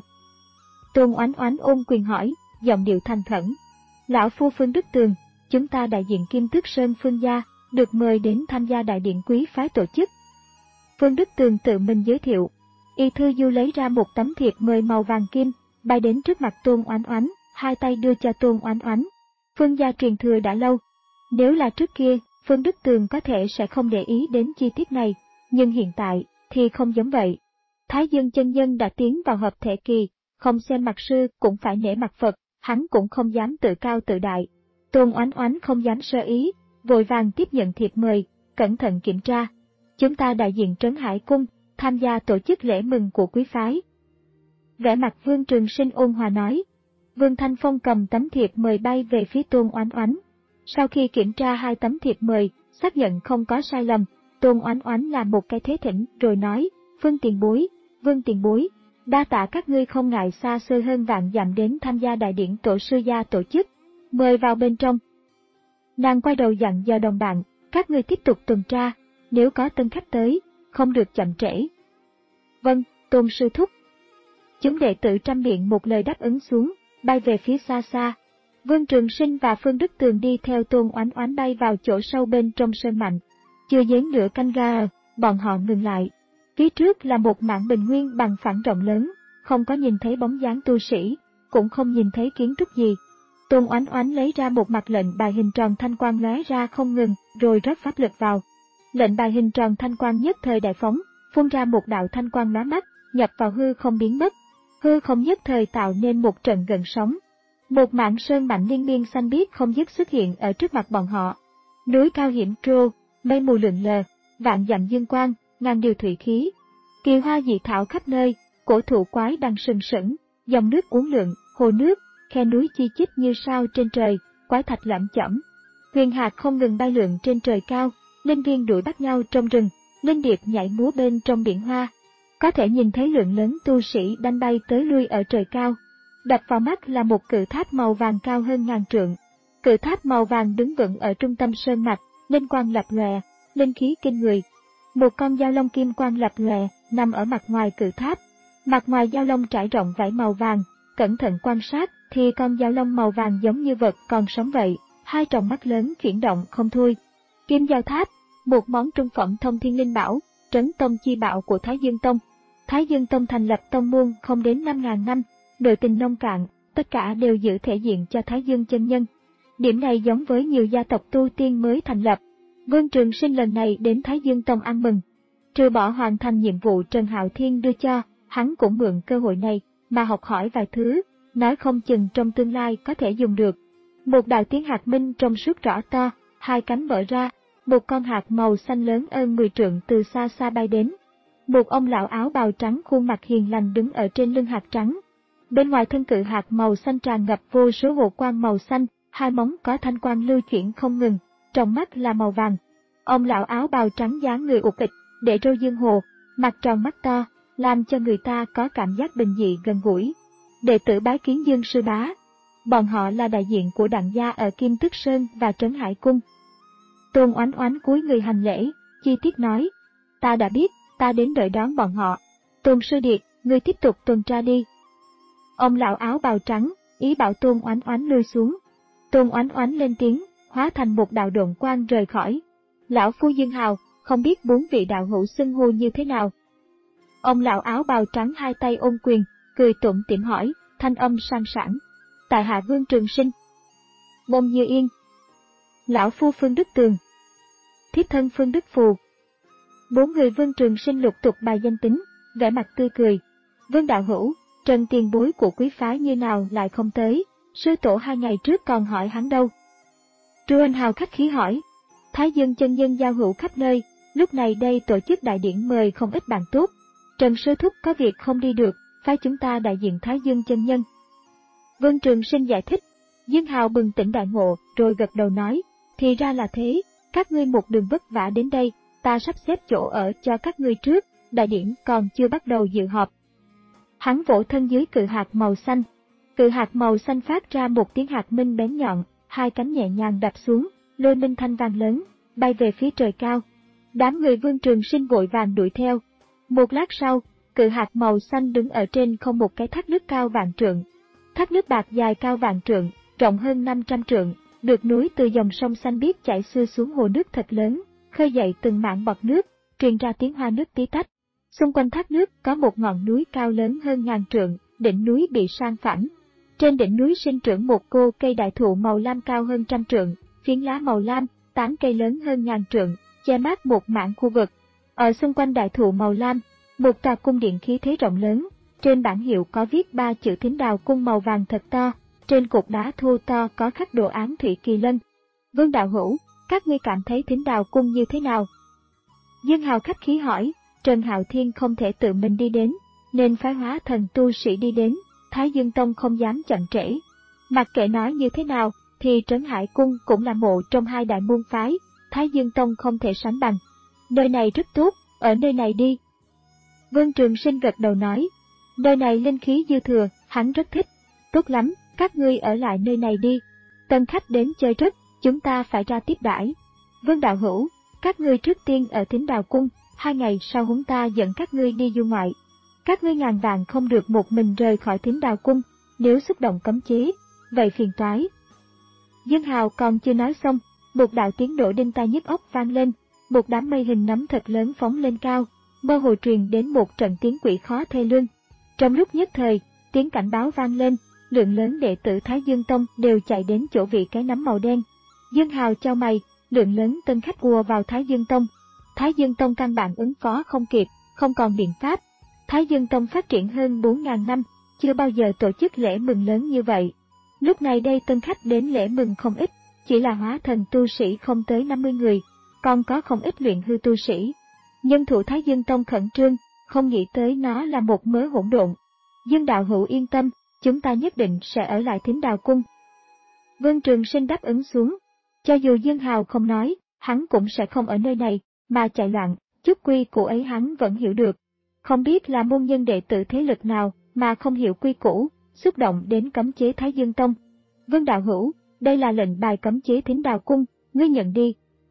Speaker 1: Tôn Oánh Oánh ôm quyền hỏi, giọng điệu thành khẩn. Lão phu Phương Đức Tường, chúng ta đại diện Kim Tước Sơn Phương gia, được mời đến tham gia đại điện quý phái tổ chức. Phương Đức Tường tự mình giới thiệu. Y Thư Du lấy ra một tấm thiệp mời màu vàng kim, bay đến trước mặt Tôn Oánh Oánh, hai tay đưa cho Tôn Oánh Oánh. Phương gia truyền thừa đã lâu. Nếu là trước kia, Phương Đức Tường có thể sẽ không để ý đến chi tiết này, nhưng hiện tại thì không giống vậy. Thái Dương chân nhân đã tiến vào hợp thể kỳ, không xem mặt sư cũng phải nể mặt Phật, hắn cũng không dám tự cao tự đại. Tôn Oánh Oánh không dám sơ ý, vội vàng tiếp nhận thiệp mời, cẩn thận kiểm tra. Chúng ta đại diện Trấn Hải Cung, tham gia tổ chức lễ mừng của quý phái. Vẻ mặt Vương Trường Sinh ôn hòa nói. Vương Thanh Phong cầm tấm thiệp mời bay về phía Tôn Oánh Oánh. Sau khi kiểm tra hai tấm thiệp mời, xác nhận không có sai lầm, Tôn Oánh Oánh làm một cái thế thỉnh rồi nói, Phương tiền bối, Vương tiền bối, đa tạ các ngươi không ngại xa xôi hơn vạn dặm đến tham gia đại điển tổ sư gia tổ chức, mời vào bên trong. Nàng quay đầu dặn dò đồng bạn, các ngươi tiếp tục tuần tra, nếu có tân khách tới, không được chậm trễ. Vâng, Tôn sư thúc. Chúng đệ tử trăm miệng một lời đáp ứng xuống, bay về phía xa xa. Vương Trường Sinh và Phương Đức Tường đi theo Tôn Oánh Oánh bay vào chỗ sâu bên trong sơn mạnh. Chưa đến nửa canh ga, bọn họ ngừng lại. Phía trước là một mảng bình nguyên bằng phẳng rộng lớn, không có nhìn thấy bóng dáng tu sĩ, cũng không nhìn thấy kiến trúc gì. Tôn Oánh Oánh lấy ra một mặt lệnh bài hình tròn thanh quang lóe ra không ngừng, rồi rót pháp lực vào. Lệnh bài hình tròn thanh quang nhất thời đại phóng, phun ra một đạo thanh quang lóa mắt, nhập vào hư không biến mất. Hư không nhất thời tạo nên một trận gần sóng. Một mảng sơn mạnh liên miên xanh biếc không dứt xuất hiện ở trước mặt bọn họ. Núi cao hiểm trô, mây mù lượn lờ, vạn dặm dương quang, ngàn điều thủy khí. Kỳ hoa dị thảo khắp nơi, cổ thụ quái đang sừng sững, dòng nước uốn lượn, hồ nước, khe núi chi chít như sao trên trời, quái thạch lẩm chẩm. Huyền hạt không ngừng bay lượn trên trời cao, linh viên đuổi bắt nhau trong rừng, linh điệp nhảy múa bên trong biển hoa. Có thể nhìn thấy lượng lớn tu sĩ đang bay tới lui ở trời cao. Đập vào mắt là một cự tháp màu vàng cao hơn ngàn trượng. Cự tháp màu vàng đứng vững ở trung tâm sơn mạch, linh quang lập lòe, linh khí kinh người. Một con dao long kim quang lập lòe nằm ở mặt ngoài cự tháp. Mặt ngoài dao long trải rộng vảy màu vàng, cẩn thận quan sát thì con dao long màu vàng giống như vật còn sống vậy, hai tròng mắt lớn chuyển động không thôi. Kim Giao Tháp, một món trung phẩm thông thiên linh bảo, trấn tông chi bảo của Thái Dương Tông. Thái Dương Tông thành lập tông môn không đến năm ngàn năm, nội tình nông cạn, tất cả đều giữ thể diện cho Thái Dương chân nhân. Điểm này giống với nhiều gia tộc tu tiên mới thành lập. Vương Trường Sinh lần này đến Thái Dương Tông ăn mừng. Trừ bỏ hoàn thành nhiệm vụ Trần Hạo Thiên đưa cho, hắn cũng mượn cơ hội này mà học hỏi vài thứ, nói không chừng trong tương lai có thể dùng được. Một đạo tiếng hạt minh trong suốt rõ to, hai cánh mở ra, một con hạt màu xanh lớn ơn mười trượng từ xa xa bay đến. Một ông lão áo bào trắng khuôn mặt hiền lành đứng ở trên lưng hạt trắng. Bên ngoài thân cự hạt màu xanh tràn ngập vô số hồ quang màu xanh, hai móng có thanh quang lưu chuyển không ngừng, trong mắt là màu vàng. Ông lão áo bào trắng dáng người ụt ịch, để râu dương hồ, mặt tròn mắt to, làm cho người ta có cảm giác bình dị gần gũi. Đệ tử bái kiến Dương sư bá. Bọn họ là đại diện của đặng gia ở Kim Tước Sơn và Trấn Hải Cung. Tôn Oánh Oánh cúi người hành lễ, chi tiết nói, ta đã biết, ta đến đợi đón bọn họ. Tôn Sư Điệt, ngươi tiếp tục tuần tra đi. Ông lão áo bào trắng, ý bảo Tôn Oánh Oánh lui xuống. Tôn Oánh Oánh lên tiếng, hóa thành một đạo độn quang rời khỏi. Lão phu Dương Hào, không biết bốn vị đạo hữu xưng hô như thế nào. Ông lão áo bào trắng hai tay ôm quyền, cười tủm tỉm hỏi, thanh âm sang sảng. Tại hạ Vương Trường Sinh. Môn Như Yên. Lão phu Phương Đức Tường. Thiếp thân Phương Đức Phù. Bốn người Vương Trường Sinh lục tục bài danh tính, vẻ mặt tươi cười. Vương đạo hữu, Trần tiền bối của quý phái như nào lại không tới, sư tổ hai ngày trước còn hỏi hắn đâu. Trư Anh Hào khách khí hỏi. Thái Dương chân nhân giao hữu khắp nơi, lúc này đây tổ chức đại điển mời không ít bạn tốt. Trần sư thúc có việc không đi được, phái chúng ta đại diện Thái Dương chân nhân. Vương Trường Sinh giải thích. Dương Hào bừng tỉnh đại ngộ, rồi gật đầu nói, thì ra là thế, các ngươi một đường vất vả đến đây, ta sắp xếp chỗ ở cho các ngươi trước, đại điển còn chưa bắt đầu dự họp. Hắn vỗ thân dưới cự hạt màu xanh. Cự hạt màu xanh phát ra một tiếng hạt minh bén nhọn, hai cánh nhẹ nhàng đập xuống, lôi minh thanh vang lớn, bay về phía trời cao. Đám người Vương Trường Sinh vội vàng đuổi theo. Một lát sau, cự hạt màu xanh đứng ở trên không một cái thác nước cao vạn trượng. Thác nước bạc dài cao vạn trượng, rộng hơn năm trăm trượng, được núi từ dòng sông xanh biếc chảy xuôi xuống hồ nước thật lớn, khơi dậy từng mảng bọt nước, truyền ra tiếng hoa nước tí tách. Xung quanh thác nước có một ngọn núi cao lớn hơn ngàn trượng, đỉnh núi bị san phẳng. Trên đỉnh núi sinh trưởng một cô cây đại thụ màu lam cao hơn trăm trượng, phiến lá màu lam, tán cây lớn hơn ngàn trượng, che mát một mảng khu vực. Ở xung quanh đại thụ màu lam, một tòa cung điện khí thế rộng lớn, trên bảng hiệu có viết ba chữ Thính Đào Cung màu vàng thật to, trên cột đá thô to có khắc đồ án thủy kỳ lân. Vương đạo hữu, các ngươi cảm thấy Thính Đào Cung như thế nào? Dương Hào khách khí hỏi. Trần Hạo Thiên không thể tự mình đi đến, nên phái hóa thần tu sĩ đi đến, Thái Dương Tông không dám chậm trễ. Mặc kệ nói như thế nào, thì Trấn Hải Cung cũng là một trong hai đại môn phái, Thái Dương Tông không thể sánh bằng. Nơi này rất tốt, ở nơi này đi. Vương Trường Sinh gật đầu nói, nơi này linh khí dư thừa, hắn rất thích. Tốt lắm, các ngươi ở lại nơi này đi. Tân khách đến chơi rất, chúng ta phải ra tiếp đãi. Vương đạo hữu, các ngươi trước tiên ở Thính Đào Cung. Hai ngày sau chúng ta dẫn các ngươi đi du ngoại. Các ngươi ngàn vàng không được một mình rời khỏi Thính Đào Cung, nếu xúc động cấm chế, vậy phiền toái. Dương Hào còn chưa nói xong, một đạo tiếng nổ đinh tai nhức óc vang lên, một đám mây hình nấm thật lớn phóng lên cao, mơ hồ truyền đến một trận tiếng quỷ khó thê lương. Trong lúc nhất thời, tiếng cảnh báo vang lên, lượng lớn đệ tử Thái Dương Tông đều chạy đến chỗ vị cái nấm màu đen. Dương Hào chau mày, lượng lớn tân khách ùa vào Thái Dương Tông. Thái Dương Tông căn bản ứng phó không kịp, không còn biện pháp. Thái Dương Tông phát triển hơn bốn nghìn năm, chưa bao giờ tổ chức lễ mừng lớn như vậy. Lúc này đây tân khách đến lễ mừng không ít, chỉ là hóa thần tu sĩ không tới năm mươi người, còn có không ít luyện hư tu sĩ. Nhân thủ Thái Dương Tông khẩn trương, không nghĩ tới nó là một mớ hỗn độn. Dương đạo hữu yên tâm, chúng ta nhất định sẽ ở lại Thính Đào Cung. Vương Trường Sinh đáp ứng xuống. Cho dù Dương Hào không nói, hắn cũng sẽ không ở nơi này mà chạy loạn, chút quy củ ấy hắn vẫn hiểu được. Không biết là môn nhân đệ tử thế lực nào mà không hiểu quy củ, xúc động đến cấm chế Thái Dương Tông. Vương đạo hữu, đây là lệnh bài cấm chế Thính Đào Cung, ngươi nhận đi.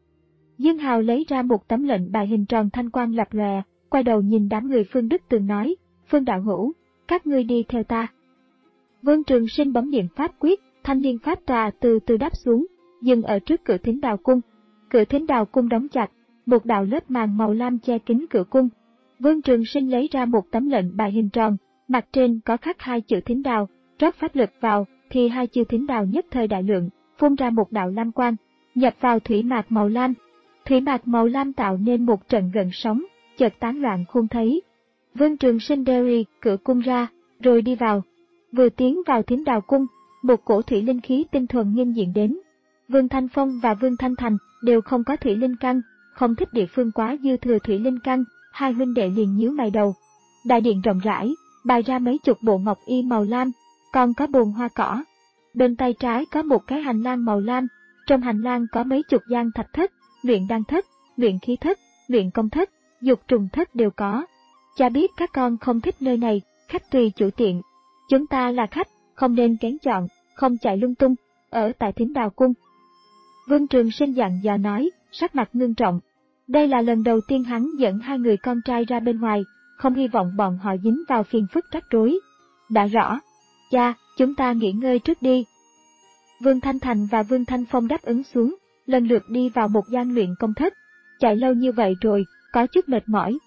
Speaker 1: Dương Hào lấy ra một tấm lệnh bài hình tròn thanh quang lập lòe, quay đầu nhìn đám người Phương Đức Tường nói, Phương đạo hữu, các ngươi đi theo ta. Vương Trường Sinh bấm niệm pháp quyết, thanh liên pháp tòa từ từ đáp xuống, dừng ở trước cửa Thính Đào Cung. Cửa Thính Đào Cung đóng chặt, một đạo lớp màn màu lam che kín cửa cung. Vương Trường Sinh lấy ra một tấm lệnh bài hình tròn, mặt trên có khắc hai chữ Thính Đào, rót pháp lực vào, thì hai chữ Thính Đào nhất thời đại lượng, phun ra một đạo lam quang, nhập vào thủy mạc màu lam. Thủy mạc màu lam tạo nên một trận gợn sóng, chợt tán loạn không thấy. Vương Trường Sinh đeri cửa cung ra, rồi đi vào. Vừa tiến vào Thính Đào Cung, một cổ thủy linh khí tinh thuần nghênh diện đến. Vương Thanh Phong và Vương Thanh Thành đều không có thủy linh căn, không thích địa phương quá dư thừa thủy linh căn, hai huynh đệ liền nhíu mày đầu. Đại điện rộng rãi, bày ra mấy chục bộ ngọc y màu lam, còn có bồn hoa cỏ. Bên tay trái có một cái hành lang màu lam, trong hành lang có mấy chục gian thạch thất, luyện đan thất, luyện khí thất, luyện công thất, dục trùng thất đều có. Cha biết các con không thích nơi này, khách tùy chủ tiện. Chúng ta là khách, không nên kén chọn, không chạy lung tung, ở tại Thính Đào Cung. Vương Trường Sinh dặn dò nói, sắc mặt ngưng trọng. Đây là lần đầu tiên hắn dẫn hai người con trai ra bên ngoài, không hy vọng bọn họ dính vào phiền phức rắc rối. Đã rõ. Cha, chúng ta nghỉ ngơi trước đi. Vương Thanh Thành và Vương Thanh Phong đáp ứng xuống, lần lượt đi vào một gian luyện công thất. Chạy lâu như vậy rồi, có chút mệt mỏi.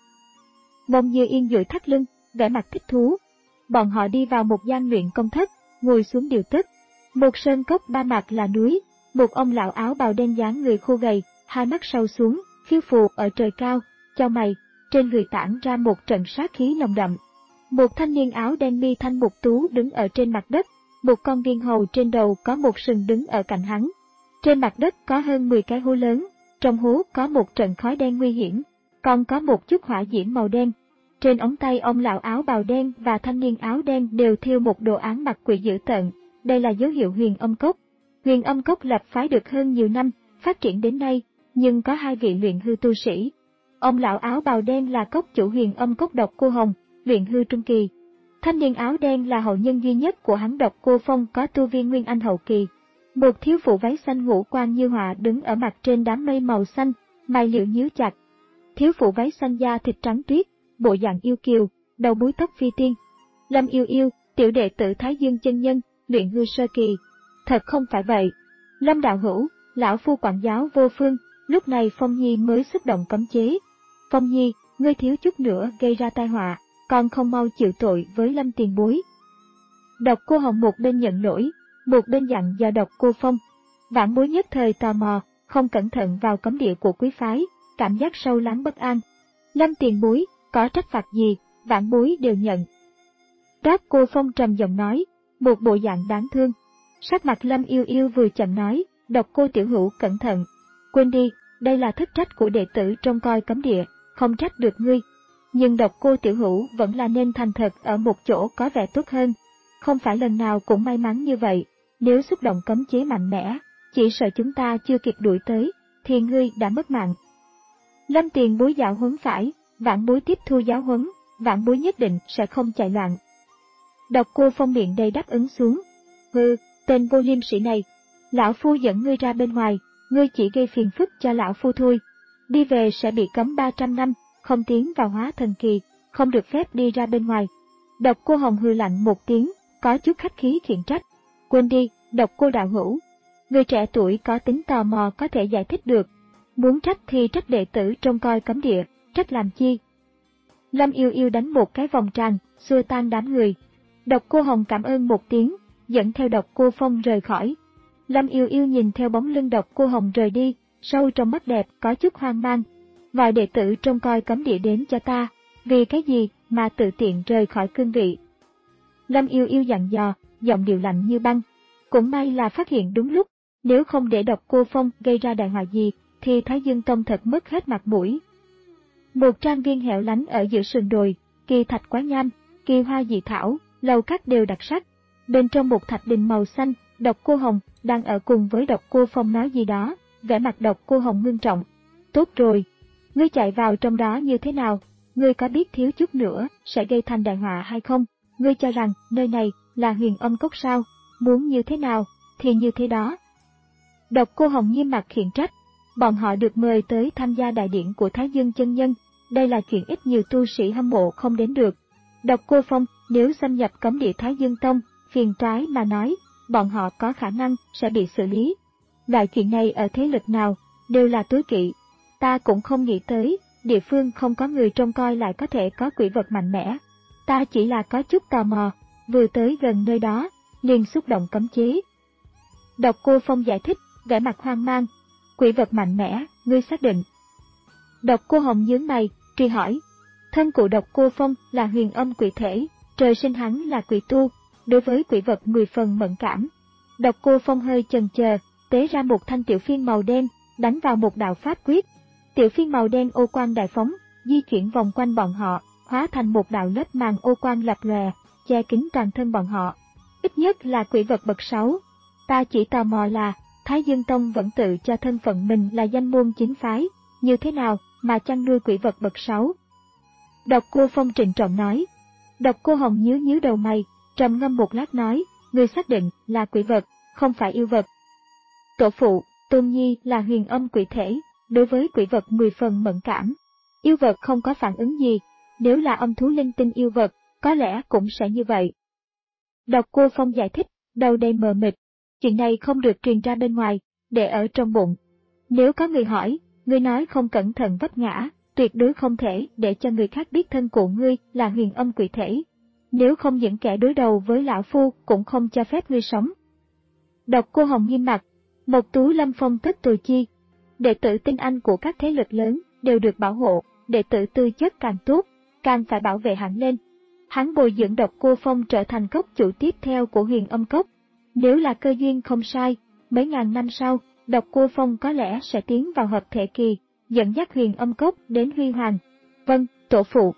Speaker 1: Mông Như Yên duỗi thắt lưng, vẻ mặt thích thú. Bọn họ đi vào một gian luyện công thất, ngồi xuống điều tức. Một sơn cốc ba mặt là núi, một ông lão áo bào đen dáng người khô gầy, hai mắt sâu xuống, phiêu phù ở trời cao, chau mày, trên người tản ra một trận sát khí nồng đậm. Một thanh niên áo đen mi thanh mục tú đứng ở trên mặt đất, một con viên hầu trên đầu có một sừng đứng ở cạnh hắn. Trên mặt đất có hơn mười cái hố lớn, trong hố có một trận khói đen nguy hiểm, còn có một chút hỏa diễm màu đen. Trên ống tay ông lão áo bào đen và thanh niên áo đen đều thêu một đồ án mặt quỷ dữ tợn, đây là dấu hiệu Huyền Âm Cốc. Huyền Âm Cốc lập phái được hơn nhiều năm, phát triển đến nay, nhưng có hai vị luyện hư tu sĩ. Ông lão áo bào đen là cốc chủ Huyền Âm Cốc Độc Cô Hồng, luyện hư trung kỳ. Thanh niên áo đen là hậu nhân duy nhất của hắn Độc Cô Phong có tu vi nguyên anh hậu kỳ. Một thiếu phụ váy xanh ngũ quan như họa đứng ở mặt trên đám mây màu xanh, mày liễu nhíu chặt. Thiếu phụ váy xanh da thịt trắng tuyết, bộ dạng yêu kiều, đầu búi tóc phi tiên. Lâm Yêu Yêu, tiểu đệ tử Thái Dương chân nhân, luyện hư sơ kỳ. Thật không phải vậy. Lâm đạo hữu, lão phu quản giáo vô phương, lúc này Phong Nhi mới xúc động cấm chế. Phong Nhi, ngươi thiếu chút nữa gây ra tai họa, còn không mau chịu tội với Lâm tiền bối. Độc Cô Hồng một bên nhận lỗi, một bên dặn dò Độc Cô Phong. Vãn bối nhất thời tò mò, không cẩn thận vào cấm địa của quý phái, cảm giác sâu lắng bất an. Lâm tiền bối, có trách phạt gì, vãn bối đều nhận. Đáp Cô Phong trầm giọng nói, một bộ dạng đáng thương. Sắc mặt Lâm Yêu Yêu vừa chậm nói, Độc Cô tiểu hữu cẩn thận. Quên đi, đây là thất trách của đệ tử trông coi cấm địa, không trách được ngươi. Nhưng Độc Cô tiểu hữu vẫn là nên thành thật ở một chỗ có vẻ tốt hơn. Không phải lần nào cũng may mắn như vậy, nếu xúc động cấm chế mạnh mẽ, chỉ sợ chúng ta chưa kịp đuổi tới, thì ngươi đã mất mạng. Lâm tiền bối giáo huấn phải, vãn bối tiếp thu giáo huấn, vãn bối nhất định sẽ không chạy loạn. Độc Cô Phong miệng đầy đáp ứng xuống. Hừ, tên vô liêm sĩ này, lão phu dẫn ngươi ra bên ngoài, ngươi chỉ gây phiền phức cho lão phu thôi. Đi về sẽ bị cấm ba trăm năm, không tiến vào hóa thần kỳ, không được phép đi ra bên ngoài. Độc Cô Hồng hừ lạnh một tiếng, có chút khách khí khiển trách. Quên đi, Độc Cô đạo hữu. Người trẻ tuổi có tính tò mò có thể giải thích được. Muốn trách thì trách đệ tử trông coi cấm địa, trách làm chi. Lâm Yêu Yêu đánh một cái vòng tròn, xua tan đám người. Độc Cô Hồng cảm ơn một tiếng, dẫn theo Độc Cô Phong rời khỏi. Lâm Yêu Yêu nhìn theo bóng lưng Độc Cô Hồng rời đi, sâu trong mắt đẹp có chút hoang mang. Vài đệ tử trông coi cấm địa đến cho ta, vì cái gì mà tự tiện rời khỏi cương vị. Lâm Yêu Yêu dặn dò, giọng điệu lạnh như băng. Cũng may là phát hiện đúng lúc, nếu không để Độc Cô Phong gây ra đại họa gì, thì Thái Dương Tông thật mất hết mặt mũi. Một trang viên hẻo lánh ở giữa sườn đồi, kỳ thạch quá nham, kỳ hoa dị thảo, lầu các đều đặc sắc. Bên trong một thạch đình màu xanh, Độc Cô Hồng đang ở cùng với Độc Cô Phong nói gì đó, vẻ mặt Độc Cô Hồng ngưng trọng. Tốt rồi, ngươi chạy vào trong đó như thế nào? Ngươi có biết thiếu chút nữa sẽ gây thành đại họa hay không? Ngươi cho rằng nơi này là Huyền Âm Cốc sao? Muốn như thế nào thì như thế đó. Độc Cô Hồng nghiêm mặt khiển trách. Bọn họ được mời tới tham gia đại điển của Thái Dương chân nhân, đây là chuyện ít nhiều tu sĩ hâm mộ không đến được. Độc Cô Phong nếu xâm nhập cấm địa Thái Dương Tông, phiền toái mà nói, bọn họ có khả năng sẽ bị xử lý. Loại chuyện này ở thế lực nào đều là tối kỵ. Ta cũng không nghĩ tới, địa phương không có người trông coi lại có thể có quỷ vật mạnh mẽ. Ta chỉ là có chút tò mò, vừa tới gần nơi đó, liền xúc động cấm chế. Độc Cô Phong giải thích, vẻ mặt hoang mang. Quỷ vật mạnh mẽ, ngươi xác định. Độc Cô Hồng nhướng mày, truy hỏi. Thân của Độc Cô Phong là huyền âm quỷ thể, trời sinh hắn là quỷ tu, đối với quỷ vật mười phần mẫn cảm. Độc Cô Phong hơi chần chờ, tế ra một thanh tiểu phiên màu đen, đánh vào một đạo pháp quyết. Tiểu phiên màu đen ô quang đại phóng, di chuyển vòng quanh bọn họ, hóa thành một đạo lớp màng ô quang lập lòe, che kín toàn thân bọn họ. Ít nhất là quỷ vật bậc sáu. Ta chỉ tò mò là, Thái Dương Tông vẫn tự cho thân phận mình là danh môn chính phái, như thế nào mà chăn nuôi quỷ vật bậc sáu? Độc Cô Phong trịnh trọng nói. Độc Cô Hồng nhíu nhíu đầu mày, trầm ngâm một lát nói, người xác định là quỷ vật, không phải yêu vật. Tổ phụ, Tôn Nhi là huyền âm quỷ thể, đối với quỷ vật mười phần mẫn cảm. Yêu vật không có phản ứng gì, nếu là âm thú linh tinh yêu vật, có lẽ cũng sẽ như vậy. Độc Cô Phong giải thích, đầu đầy mờ mịt, chuyện này không được truyền ra bên ngoài, để ở trong bụng. Nếu có người hỏi, ngươi nói không cẩn thận vấp ngã, tuyệt đối không thể để cho người khác biết thân của ngươi là huyền âm quỷ thể. Nếu không những kẻ đối đầu với lão phu cũng không cho phép ngươi sống. Độc Cô Hồng nghiêm mặt, một Tú Lâm Phong tất tù chi. Đệ tử tinh anh của các thế lực lớn đều được bảo hộ, đệ tử tư chất càng tốt, càng phải bảo vệ hắn lên. Hắn bồi dưỡng Độc Cô Phong trở thành cốc chủ tiếp theo của huyền âm cốc. Nếu là cơ duyên không sai, mấy ngàn năm sau, Độc Cô Phong có lẽ sẽ tiến vào hợp thể kỳ, dẫn dắt huyền âm cốc đến huy hoàng. Vâng, tổ phụ.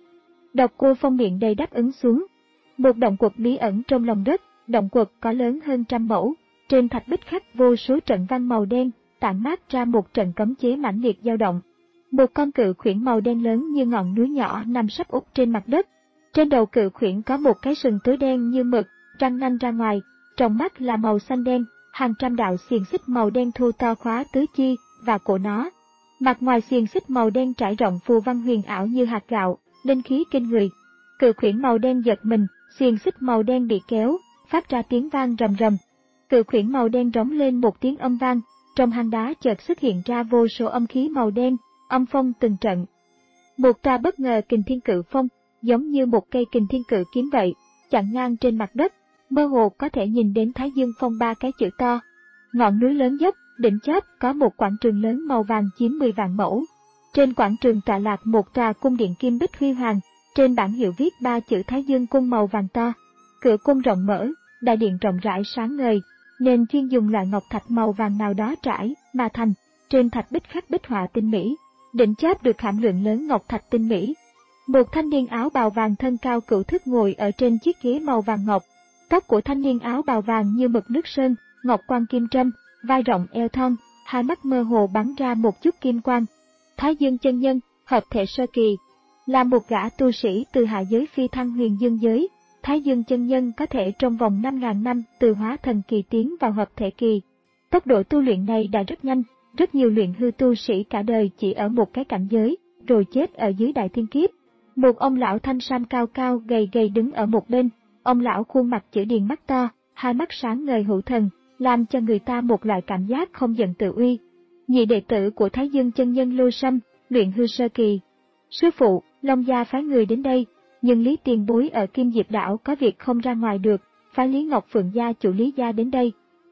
Speaker 1: Độc Cô Phong miệng đầy đáp ứng xuống. Một động quật bí ẩn trong lòng đất, động quật có lớn hơn trăm mẫu, trên thạch bích khắc vô số trận văn màu đen, tản mát ra một trận cấm chế mãnh liệt dao động. Một con cự khuyển màu đen lớn như ngọn núi nhỏ nằm sấp úp trên mặt đất. Trên đầu cự khuyển có một cái sừng tối đen như mực, răng nanh ra ngoài, trong mắt là màu xanh đen, hàng trăm đạo xiềng xích màu đen thô to khóa tứ chi và cổ nó. Mặt ngoài xiềng xích màu đen trải rộng phù văn huyền ảo như hạt gạo, linh khí kinh người. Cự khuyển màu đen giật mình, xiềng xích màu đen bị kéo, phát ra tiếng vang rầm rầm. Cự khuyển màu đen rống lên một tiếng âm vang, trong hang đá chợt xuất hiện ra vô số âm khí màu đen, âm phong từng trận. Một tòa bất ngờ kình thiên cự phong, giống như một cây kình thiên cự kiếm vậy, chặn ngang trên mặt đất, mơ hồ có thể nhìn đến Thái Dương Phong ba cái chữ to. Ngọn núi lớn dốc, đỉnh chóp có một quảng trường lớn màu vàng chiếm mười vạn mẫu. Trên quảng trường tọa lạc một tòa cung điện kim bích huy hoàng, trên bảng hiệu viết ba chữ Thái Dương cung màu vàng to. Cửa cung rộng mở, đại điện rộng rãi sáng ngời, nên chuyên dùng loại ngọc thạch màu vàng nào đó trải mà thành, trên thạch bích khắc bích họa tinh mỹ, đỉnh chóp được khảm lượng lớn ngọc thạch tinh mỹ. Một thanh niên áo bào vàng thân cao cửu thước ngồi ở trên chiếc ghế màu vàng ngọc. Tóc của thanh niên áo bào vàng như mực nước sơn, ngọc quan kim trâm, vai rộng eo thon, hai mắt mơ hồ bắn ra một chút kim quang. Thái Dương chân nhân, hợp thể sơ kỳ, là một gã tu sĩ từ hạ giới phi thăng huyền dương giới. Thái Dương chân nhân có thể trong vòng năm ngàn năm từ hóa thần kỳ tiến vào hợp thể kỳ. Tốc độ tu luyện này đã rất nhanh, rất nhiều luyện hư tu sĩ cả đời chỉ ở một cái cảnh giới, rồi chết ở dưới đại thiên kiếp. Một ông lão thanh sam cao cao gầy gầy đứng ở một bên, ông lão khuôn mặt chữ điền mắt to, hai mắt sáng ngời hữu thần, làm cho người ta một loại cảm giác không giận tự uy. Nhị đệ tử của Thái Dương chân nhân Lô Sâm, luyện hư sơ kỳ. Sư phụ, Long gia phái người đến đây, nhưng Lý tiền bối ở Kim Diệp đảo có việc không ra ngoài được, phái Lý Ngọc Phượng gia chủ Lý gia đến đây.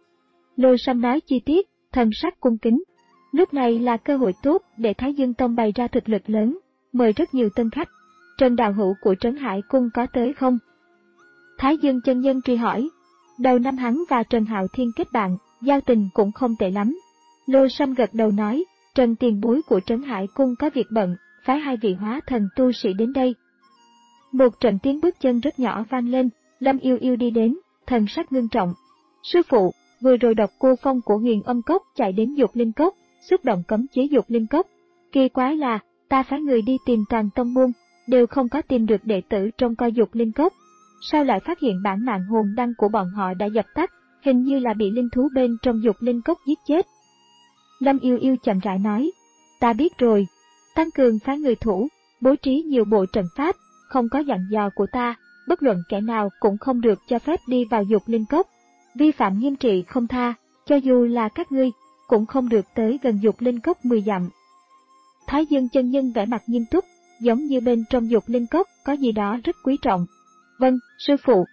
Speaker 1: Lô Sâm nói chi tiết, thần sắc cung kính. Lúc này là cơ hội tốt để Thái Dương Tông bày ra thực lực lớn, mời rất nhiều tân khách. Trần đạo hữu của Trấn Hải Cung có tới không? Thái Dương chân nhân truy hỏi. Đầu năm hắn và Trần Hạo Thiên kết bạn, giao tình cũng không tệ lắm. Lô Sâm gật đầu nói, Trần tiền bối của Trấn Hải Cung có việc bận, phái hai vị hóa thần tu sĩ đến đây. Một trận tiếng bước chân rất nhỏ vang lên, Lâm Yêu Yêu đi đến, thần sắc ngưng trọng. Sư phụ, vừa rồi Độc Cô Phong của huyền âm cốc chạy đến Dục Linh Cốc, xúc động cấm chế Dục Linh Cốc. Kỳ quái là, ta phái người đi tìm toàn tông môn, đều không có tìm được đệ tử trong coi Dục Linh Cốc. Sao lại phát hiện bản mạng hồn đăng của bọn họ đã dập tắt, hình như là bị linh thú bên trong Dục Linh Cốc giết chết. Lâm Yêu Yêu chậm rãi nói, ta biết rồi, tăng cường phái người thủ, bố trí nhiều bộ trận pháp, không có dặn dò của ta, bất luận kẻ nào cũng không được cho phép đi vào Dục Linh Cốc. Vi phạm nghiêm trị không tha, cho dù là các ngươi, cũng không được tới gần Dục Linh Cốc mười dặm. Thái Dương chân nhân vẻ mặt nghiêm túc, giống như bên trong Dục Linh Cốc có gì đó rất quý trọng. Vâng, sư phụ.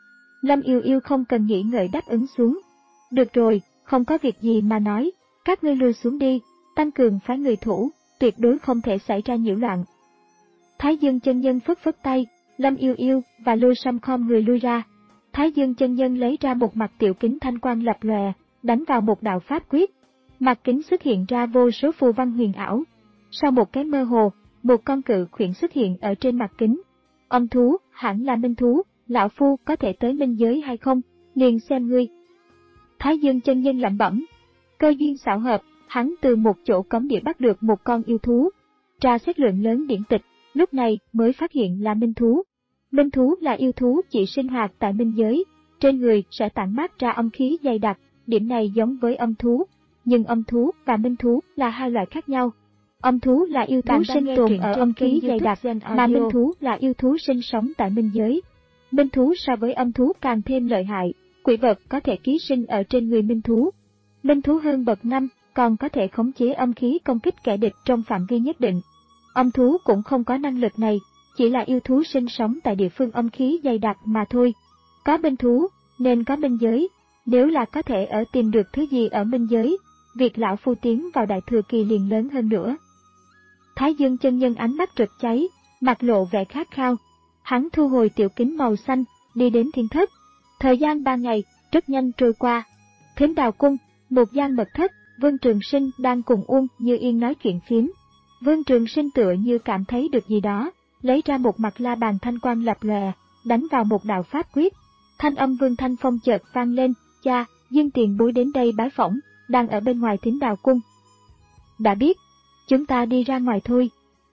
Speaker 1: Lâm Yêu Yêu không cần nghĩ ngợi đáp ứng xuống. Được rồi, không có việc gì mà nói, các ngươi lui xuống đi, tăng cường phái người thủ, tuyệt đối không thể xảy ra nhiễu loạn. Thái Dương chân nhân phất phất tay, Lâm Yêu Yêu và Lô Sâm khom người lui ra. Thái Dương chân nhân lấy ra một mặt tiểu kính thanh quang lập lòe, đánh vào một đạo pháp quyết. Mặt kính xuất hiện ra vô số phù văn huyền ảo. Sau một cái mơ hồ, một con cự khuyển xuất hiện ở trên mặt kính. Âm thú, hẳn là minh thú, lão phu có thể tới minh giới hay không, liền xem ngươi. Thái Dương chân nhân lẩm bẩm. Cơ duyên xảo hợp, hắn từ một chỗ cấm địa bắt được một con yêu thú. Tra xét lượng lớn điển tịch, lúc này mới phát hiện là minh thú. Minh thú là yêu thú chỉ sinh hoạt tại minh giới, trên người sẽ tản mát ra âm khí dày đặc, điểm này giống với âm thú. nhưng âm thú và minh thú là hai loại khác nhau. Âm thú là yêu thú sinh tồn ở âm khí dày đặc, mà minh thú là yêu thú sinh sống tại minh giới. Minh thú so với âm thú càng thêm lợi hại, quỷ vật có thể ký sinh ở trên người minh thú. Minh thú hơn bậc năm, còn có thể khống chế âm khí công kích kẻ địch trong phạm vi nhất định. Âm thú cũng không có năng lực này, chỉ là yêu thú sinh sống tại địa phương âm khí dày đặc mà thôi. Có minh thú, nên có minh giới, nếu là có thể ở tìm được thứ gì ở minh giới, việc lão phu tiến vào đại thừa kỳ liền lớn hơn nữa. Thái Dương chân nhân ánh mắt rực cháy, mặt lộ vẻ khát khao. Hắn thu hồi tiểu kính màu xanh, đi đến thiên thất. Thời gian ba ngày, rất nhanh trôi qua. Thính đào cung, một gian mật thất, Vương Trường Sinh đang cùng Uông Như Yên nói chuyện phiếm. Vương Trường Sinh tựa như cảm thấy được gì đó, lấy ra một mặt la bàn thanh quang lập lòe, đánh vào một đạo pháp quyết. Thanh âm Vương Thanh Phong chợt vang lên, cha, Dương tiền bối đến đây bái phỏng, đang ở bên ngoài thính đào cung. Đã biết, chúng ta đi ra ngoài thôi.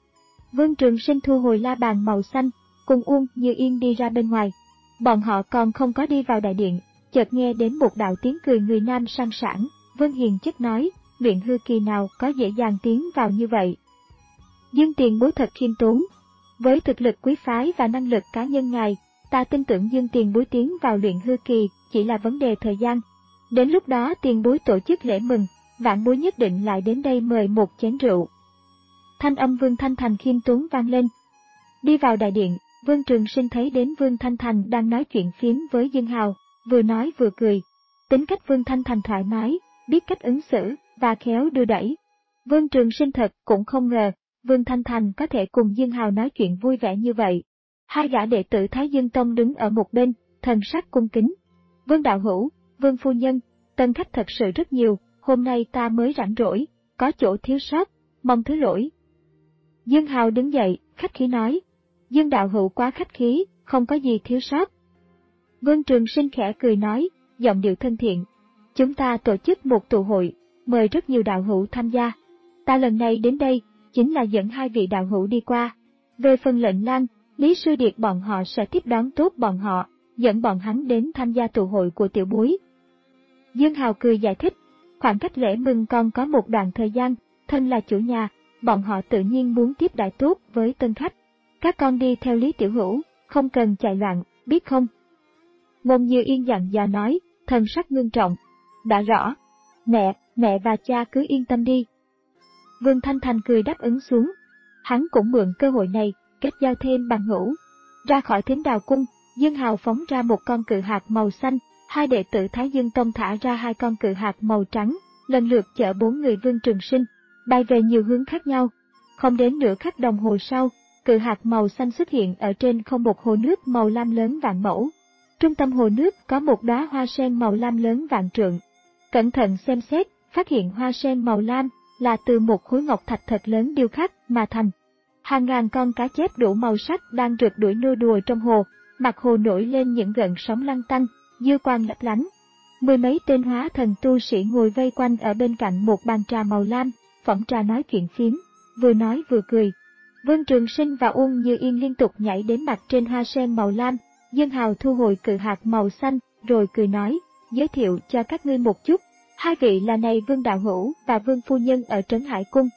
Speaker 1: Vương Trường Sinh thu hồi la bàn màu xanh, cùng Uông Như Yên đi ra bên ngoài. Bọn họ còn không có đi vào đại điện, chợt nghe đến một đạo tiếng cười người nam sang sảng. Vương Hiền chất nói, luyện hư kỳ nào có dễ dàng tiến vào như vậy. Dương tiền bối thật khiêm tốn. Với thực lực quý phái và năng lực cá nhân ngài, ta tin tưởng Dương tiền bối tiến vào luyện hư kỳ chỉ là vấn đề thời gian. Đến lúc đó tiền bối tổ chức lễ mừng, vạn bối nhất định lại đến đây mời một chén rượu. Thanh âm Vương Thanh Thành khiêm tốn vang lên. Đi vào đại điện, Vương Trường Sinh thấy đến Vương Thanh Thành đang nói chuyện phiếm với Dương Hào, vừa nói vừa cười. Tính cách Vương Thanh Thành thoải mái, biết cách ứng xử, và khéo đưa đẩy. Vương Trường Sinh thật cũng không ngờ, Vương Thanh Thành có thể cùng Dương Hào nói chuyện vui vẻ như vậy. Hai gã đệ tử Thái Dương Tông đứng ở một bên, thần sắc cung kính. Vương đạo hữu, Vương phu nhân, tân khách thật sự rất nhiều, hôm nay ta mới rảnh rỗi, có chỗ thiếu sót, mong thứ lỗi. Dương Hào đứng dậy, khách khí nói. Dương đạo hữu quá khách khí, không có gì thiếu sót. Vương Trường Sinh khẽ cười nói, giọng điệu thân thiện. Chúng ta tổ chức một tụ hội, mời rất nhiều đạo hữu tham gia. Ta lần này đến đây, chính là dẫn hai vị đạo hữu đi qua. Về phần Lệnh Lang, Lý Sư Điệt bọn họ sẽ tiếp đón tốt bọn họ, dẫn bọn hắn đến tham gia tụ hội của tiểu bối. Dương Hào cười giải thích, khoảng cách lễ mừng còn có một đoạn thời gian, thân là chủ nhà, bọn họ tự nhiên muốn tiếp đãi tốt với tân khách. Các con đi theo Lý Tiểu Hữu, không cần chạy loạn, biết không? Ngôn Như Yên dặn dò nói, thần sắc ngưng trọng. Đã rõ, mẹ, mẹ và cha cứ yên tâm đi. Vương Thanh Thành cười đáp ứng xuống. Hắn cũng mượn cơ hội này, kết giao thêm bằng hữu. Ra khỏi thính đào cung, Dương Hào phóng ra một con cự hạt màu xanh, hai đệ tử Thái Dương Tông thả ra hai con cự hạt màu trắng, lần lượt chở bốn người Vương Trường Sinh, bay về nhiều hướng khác nhau. Không đến nửa khắc đồng hồ sau, cự hạt màu xanh xuất hiện ở trên không một hồ nước màu lam lớn vạn mẫu. Trung tâm hồ nước có một đóa hoa sen màu lam lớn vạn trượng. Cẩn thận xem xét, phát hiện hoa sen màu lam là từ một khối ngọc thạch thật lớn điêu khắc mà thành. Hàng ngàn con cá chép đủ màu sắc đang rượt đuổi nô đùa trong hồ, mặt hồ nổi lên những gợn sóng lăn tăn, dư quang lấp lánh. Mười mấy tên hóa thần tu sĩ ngồi vây quanh ở bên cạnh một bàn trà màu lam, phỏng trà nói chuyện phiếm, vừa nói vừa cười. Vương Trường Sinh và Uông Như Yên liên tục nhảy đến mặt trên hoa sen màu lam. Dương Hào thu hồi cự hạt màu xanh, rồi cười nói, giới thiệu cho các ngươi một chút, hai vị là này Vương đạo hữu và Vương phu nhân ở Trấn Hải Cung.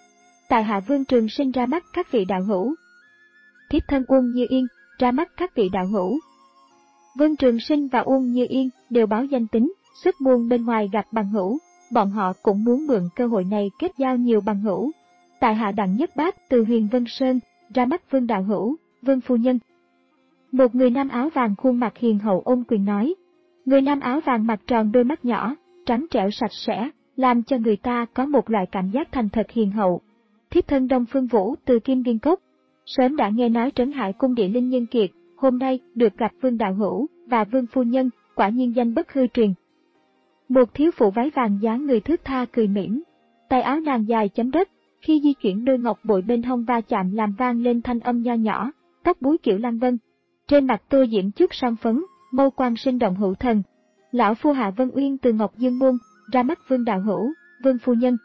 Speaker 1: Tại hạ Vương Trường Sinh ra mắt các vị đạo hữu. Thiếp thân Uông Như Yên, ra mắt các vị đạo hữu. Vương Trường Sinh và Uông Như Yên đều báo danh tính, xuất môn bên ngoài gặp bằng hữu, bọn họ cũng muốn mượn cơ hội này kết giao nhiều bằng hữu. Tại hạ Đặng Nhất Bác từ Huyền Vân Sơn, ra mắt Vương đạo hữu, Vương phu nhân. Một người nam áo vàng khuôn mặt hiền hậu ôm quyền nói. Người nam áo vàng mặt tròn đôi mắt nhỏ, trắng trẻo sạch sẽ, làm cho người ta có một loại cảm giác thành thật hiền hậu. Thiếp thân Đông Phương Vũ từ Kim Viên Cốc, sớm đã nghe nói Trấn Hải Cung địa linh nhân kiệt, hôm nay được gặp Vương đạo hữu và Vương phu nhân, quả nhiên danh bất hư truyền. Một thiếu phụ váy vàng dáng người thướt tha cười mỉm, tay áo nàng dài chấm đất, khi di chuyển đôi ngọc bội bên hông va chạm làm vang lên thanh âm nho nhỏ, tóc búi kiểu Lăng Vân. Trên mặt tô diễm chút son phấn, mâu quang sinh động hữu thần. Lão phu Hạ Vân Uyên từ Ngọc Dương Môn, ra mắt Vương đạo hữu, Vương phu nhân.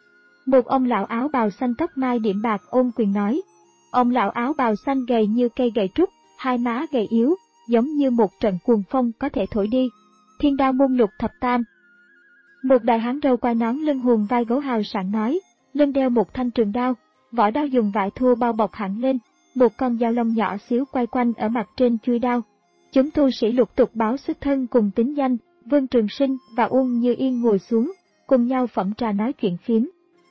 Speaker 1: Một ông lão áo bào xanh tóc mai điểm bạc ôm quyền nói. Ông lão áo bào xanh gầy như cây gậy trúc, hai má gầy yếu, giống như một trận cuồng phong có thể thổi đi. Thiên Đao Môn Lục Thập Tam. Một đại hán râu quai nón lưng hùm vai gấu hào sảng nói, lưng đeo một thanh trường đao, vỏ đao dùng vải thô bao bọc hẳn lên, một con dao lông nhỏ xíu quay quanh ở mặt trên chuôi đao. Chúng tu sĩ lục tục báo xuất thân cùng tính danh, Vương Trường Sinh và Uông Như Yên ngồi xuống, cùng nhau phẩm trà nói chuyện phiếm.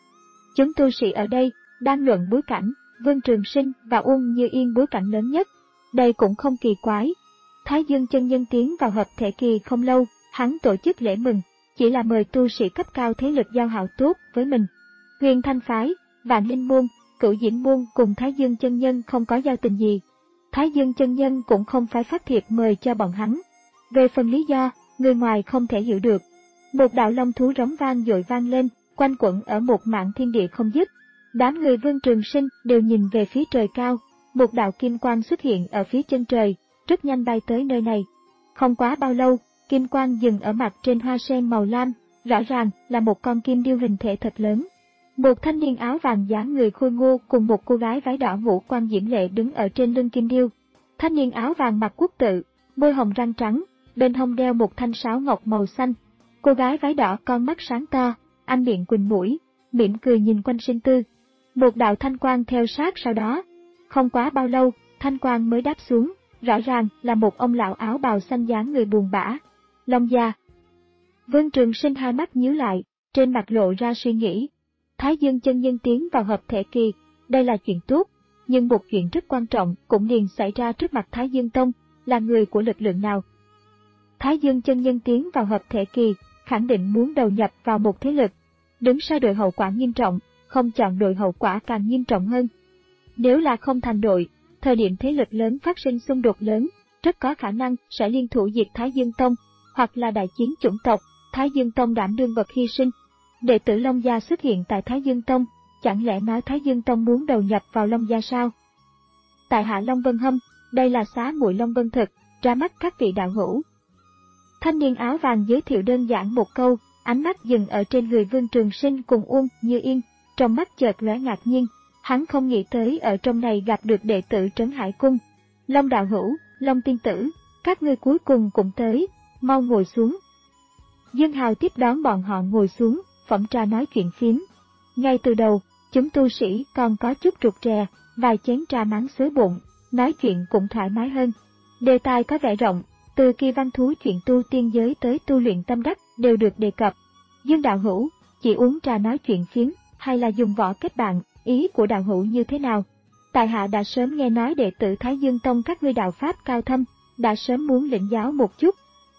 Speaker 1: Chúng tu sĩ ở đây đang luận bối cảnh, Vương Trường Sinh và Uông Như Yên bối cảnh lớn nhất. Đây cũng không kỳ quái. Thái Dương chân nhân tiến vào hợp thể kỳ không lâu, hắn tổ chức lễ mừng, chỉ là mời tu sĩ cấp cao thế lực giao hảo tốt với mình. Huyền Thanh Phái, Vạn Linh Môn, Cửu Diễm Môn cùng Thái Dương chân nhân không có giao tình gì. Thái Dương chân nhân cũng không phải phát thiệp mời cho bọn hắn. Về phần lý do, người ngoài không thể hiểu được. Một đạo long thú rống vang dội vang lên, quanh quẩn ở một mảng thiên địa không dứt. Đám người Vương Trường Sinh đều nhìn về phía trời cao, một đạo kim quang xuất hiện ở phía chân trời, rất nhanh bay tới nơi này. Không quá bao lâu, kim quang dừng ở mặt trên hoa sen màu lam, rõ ràng là một con kim điêu hình thể thật lớn. Một thanh niên áo vàng dáng người khôi ngô cùng một cô gái váy đỏ ngũ quan diễm lệ đứng ở trên lưng kim điêu. Thanh niên áo vàng mặc quốc tự, môi hồng răng trắng, bên hông đeo một thanh sáo ngọc màu xanh. Cô gái váy đỏ con mắt sáng to, anh miệng quỳnh mũi, mỉm cười nhìn quanh sinh tư. Một đạo thanh quang theo sát sau đó. Không quá bao lâu, thanh quang mới đáp xuống, rõ ràng là một ông lão áo bào xanh dáng người buồn bã. Long Gia. Vương Trường Sinh hai mắt nhíu lại, trên mặt lộ ra suy nghĩ. Thái Dương chân nhân tiến vào hợp thể kỳ, đây là chuyện tốt, nhưng một chuyện rất quan trọng cũng liền xảy ra trước mặt Thái Dương Tông, là người của lực lượng nào. Thái Dương chân nhân tiến vào hợp thể kỳ, khẳng định muốn đầu nhập vào một thế lực, đứng sau đội hậu quả nghiêm trọng, không chọn đội hậu quả càng nghiêm trọng hơn. Nếu là không thành đội, thời điểm thế lực lớn phát sinh xung đột lớn, rất có khả năng sẽ liên thủ diệt Thái Dương Tông, hoặc là đại chiến chủng tộc, Thái Dương Tông đảm đương vật hy sinh. Đệ tử Long Gia xuất hiện tại Thái Dương Tông, chẳng lẽ nói Thái Dương Tông muốn đầu nhập vào Long Gia sao? Tại hạ Long Vân Hâm, đây là xá muội Long Vân Thực, ra mắt các vị đạo hữu. Thanh niên áo vàng giới thiệu đơn giản một câu, ánh mắt dừng ở trên người Vương Trường Sinh cùng Uông Như Yên, trong mắt chợt lóe ngạc nhiên, hắn không nghĩ tới ở trong này gặp được đệ tử Trấn Hải Cung. Long đạo hữu, Long tiên tử, các ngươi cuối cùng cũng tới, mau ngồi xuống. Dương Hào tiếp đón bọn họ ngồi xuống, phẩm trà nói chuyện phiếm. Ngay từ đầu, chúng tu sĩ còn có chút rụt rè, vài chén trà mắng xới bụng, nói chuyện cũng thoải mái hơn. Đề tài có vẻ rộng, từ kỳ văn thú chuyện tu tiên giới tới tu luyện tâm đắc đều được đề cập. Dương đạo hữu, chỉ uống trà nói chuyện phiếm, hay là dùng võ kết bạn, ý của đạo hữu như thế nào? Tại hạ đã sớm nghe nói đệ tử Thái Dương Tông các ngươi đạo pháp cao thâm, đã sớm muốn lĩnh giáo một chút.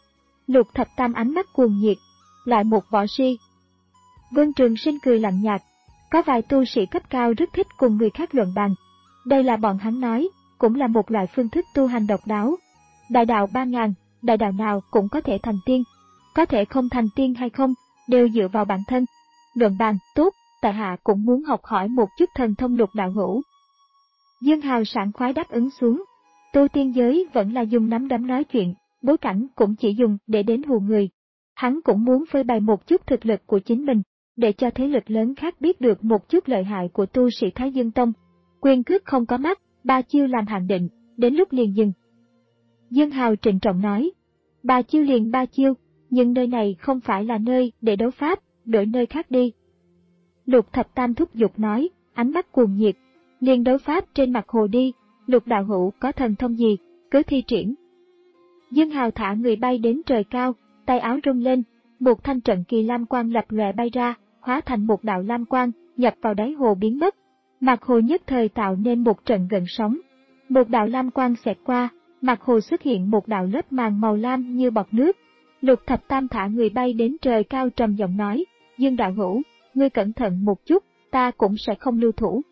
Speaker 1: Lục Thập Tam ánh mắt cuồng nhiệt, lại một võ si. Vương Trường Sinh cười lạnh nhạt, có vài tu sĩ cấp cao rất thích cùng người khác luận bàn. Đây là bọn hắn nói, cũng là một loại phương thức tu hành độc đáo. Đại đạo ba ngàn, đại đạo nào cũng có thể thành tiên, có thể không thành tiên hay không, đều dựa vào bản thân. Luận bàn, tốt, tại hạ cũng muốn học hỏi một chút thần thông Lục đạo hữu. Dương Hào sảng khoái đáp ứng xuống. Tu tiên giới vẫn là dùng nắm đấm nói chuyện, bối cảnh cũng chỉ dùng để đến hù người. Hắn cũng muốn phơi bày một chút thực lực của chính mình, để cho thế lực lớn khác biết được một chút lợi hại của tu sĩ Thái Dương Tông. Quyền cước không có mắt, ba chiêu làm hạn định, đến lúc liền dừng. Dương Hào trịnh trọng nói, ba chiêu liền ba chiêu, nhưng nơi này không phải là nơi để đấu pháp, đổi nơi khác đi. Lục Thập Tam thúc giục nói, ánh mắt cuồng nhiệt, liền đấu pháp trên mặt hồ đi, Lục đạo hữu có thần thông gì, cứ thi triển. Dương Hào thả người bay đến trời cao, tay áo rung lên, một thanh trận kỳ lam quang lập lòe bay ra, hóa thành một đạo lam quang, nhập vào đáy hồ biến mất. Mặt hồ nhất thời tạo nên một trận gợn sóng. Một đạo lam quang xẹt qua, mặt hồ xuất hiện một đạo lớp màng màu lam như bọt nước. Lục Thập Tam thả người bay đến trời cao trầm giọng nói, Dương đạo hữu, ngươi cẩn thận một chút, ta cũng sẽ không lưu thủ.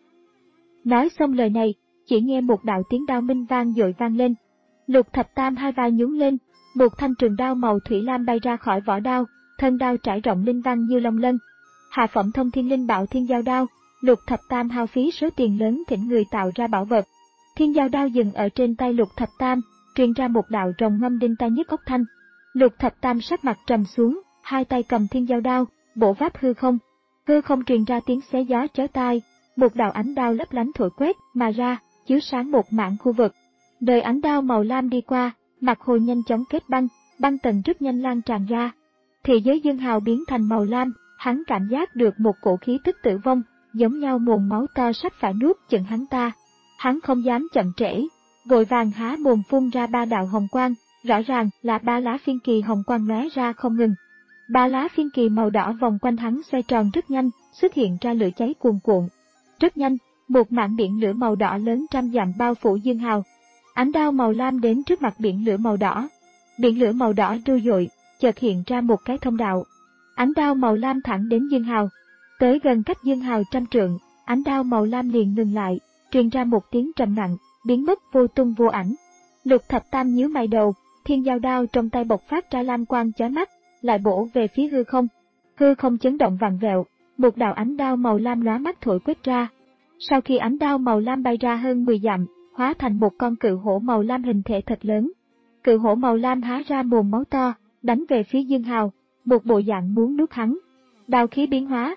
Speaker 1: Nói xong lời này, chỉ nghe một đạo tiếng đao minh vang dội vang lên. Lục Thập Tam hai vai nhún lên, một thanh trường đao màu thủy lam bay ra khỏi vỏ đao, thân đao trải rộng linh văn như long lân. Hạ phẩm thông thiên linh bảo thiên giao đao, Lục Thập Tam hao phí số tiền lớn thỉnh người tạo ra bảo vật. Thiên giao đao dừng ở trên tay Lục Thập Tam, truyền ra một đạo rồng ngâm đinh tai nhức óc thanh. Lục Thập Tam sắc mặt trầm xuống, hai tay cầm thiên giao đao, bổ váp hư không. Hư không truyền ra tiếng xé gió chói tai, một đạo ánh đao lấp lánh thổi quét mà ra, chiếu sáng một mảng khu vực. Đời ánh đao màu lam đi qua, mặt hồ nhanh chóng kết băng, băng tầng rất nhanh lan tràn ra. thì giới Dương Hào biến thành màu lam, hắn cảm giác được một cổ khí tức tử vong, giống nhau mồm máu to sắp phải nuốt chửng hắn ta. Hắn không dám chậm trễ, vội vàng há mồm phun ra ba đạo hồng quang, rõ ràng là ba lá phiên kỳ hồng quang lóe ra không ngừng. Ba lá phiên kỳ màu đỏ vòng quanh hắn xoay tròn rất nhanh, xuất hiện ra lửa cháy cuồn cuộn. Rất nhanh, một mảng biển lửa màu đỏ lớn trăm dặm bao phủ Dương Hào. Ánh đao màu lam đến trước mặt biển lửa màu đỏ. Biển lửa màu đỏ trôi dội, chợt hiện ra một cái thông đạo. Ánh đao màu lam thẳng đến Dương Hào. Tới gần cách Dương Hào trăm trượng, ánh đao màu lam liền ngừng lại, truyền ra một tiếng trầm nặng, biến mất vô tung vô ảnh. Lục Thập Tam nhíu mày đầu, thiên giao đao trong tay bộc phát ra lam quang chói mắt, lại bổ về phía hư không. Hư không chấn động vặn vẹo, một đạo ánh đao màu lam lóa mắt thổi quét ra. Sau khi ánh đao màu lam bay ra hơn mười dặm, hóa thành một con cự hổ màu lam hình thể thật lớn. Cự hổ màu lam há ra mồm máu to, đánh về phía Dương Hào, một bộ dạng muốn nuốt hắn. Đao khí biến hóa.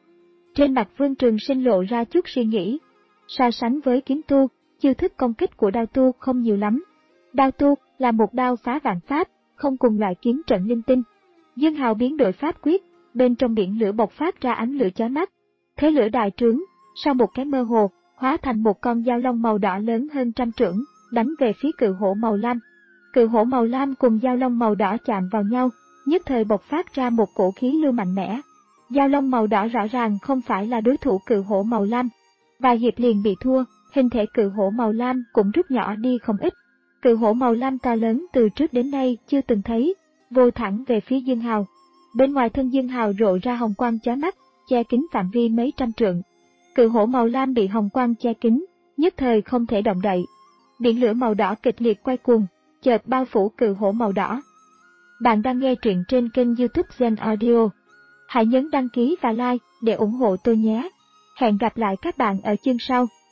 Speaker 1: Trên mặt Vương Trường Sinh lộ ra chút suy nghĩ. So sánh với kiếm tu, chiêu thức công kích của đao tu không nhiều lắm. Đao tu là một đao phá vạn pháp, không cùng loại kiếm trận linh tinh. Dương Hào biến đổi pháp quyết, bên trong biển lửa bộc phát ra ánh lửa chói mắt. Thế lửa đại trướng, sau một cái mơ hồ, hóa thành một con dao long màu đỏ lớn hơn trăm trượng, đánh về phía cự hổ màu lam. Cự hổ mao lam cùng dao long màu đỏ chạm vào nhau, nhất thời bộc phát ra một cổ khí lưu mạnh mẽ. Dao long màu đỏ rõ ràng không phải là đối thủ cự hổ màu lam. Vài hiệp liền bị thua, hình thể cự hổ màu lam cũng rút nhỏ đi không ít. Cự hổ màu lam to lớn từ trước đến nay chưa từng thấy, vô thẳng về phía Dương Hào. Bên ngoài thân Dương Hào rộ ra hồng quang chói mắt, che kín phạm vi mấy trăm trượng. Cự hổ màu lam bị hồng quang che kín, nhất thời không thể động đậy. Biển lửa màu đỏ kịch liệt quay cuồng, chợt bao phủ cự hổ màu đỏ. Bạn đang nghe truyện trên kênh YouTube Zen Audio. Hãy nhấn đăng ký và like để ủng hộ tôi nhé. Hẹn gặp lại các bạn ở chương sau.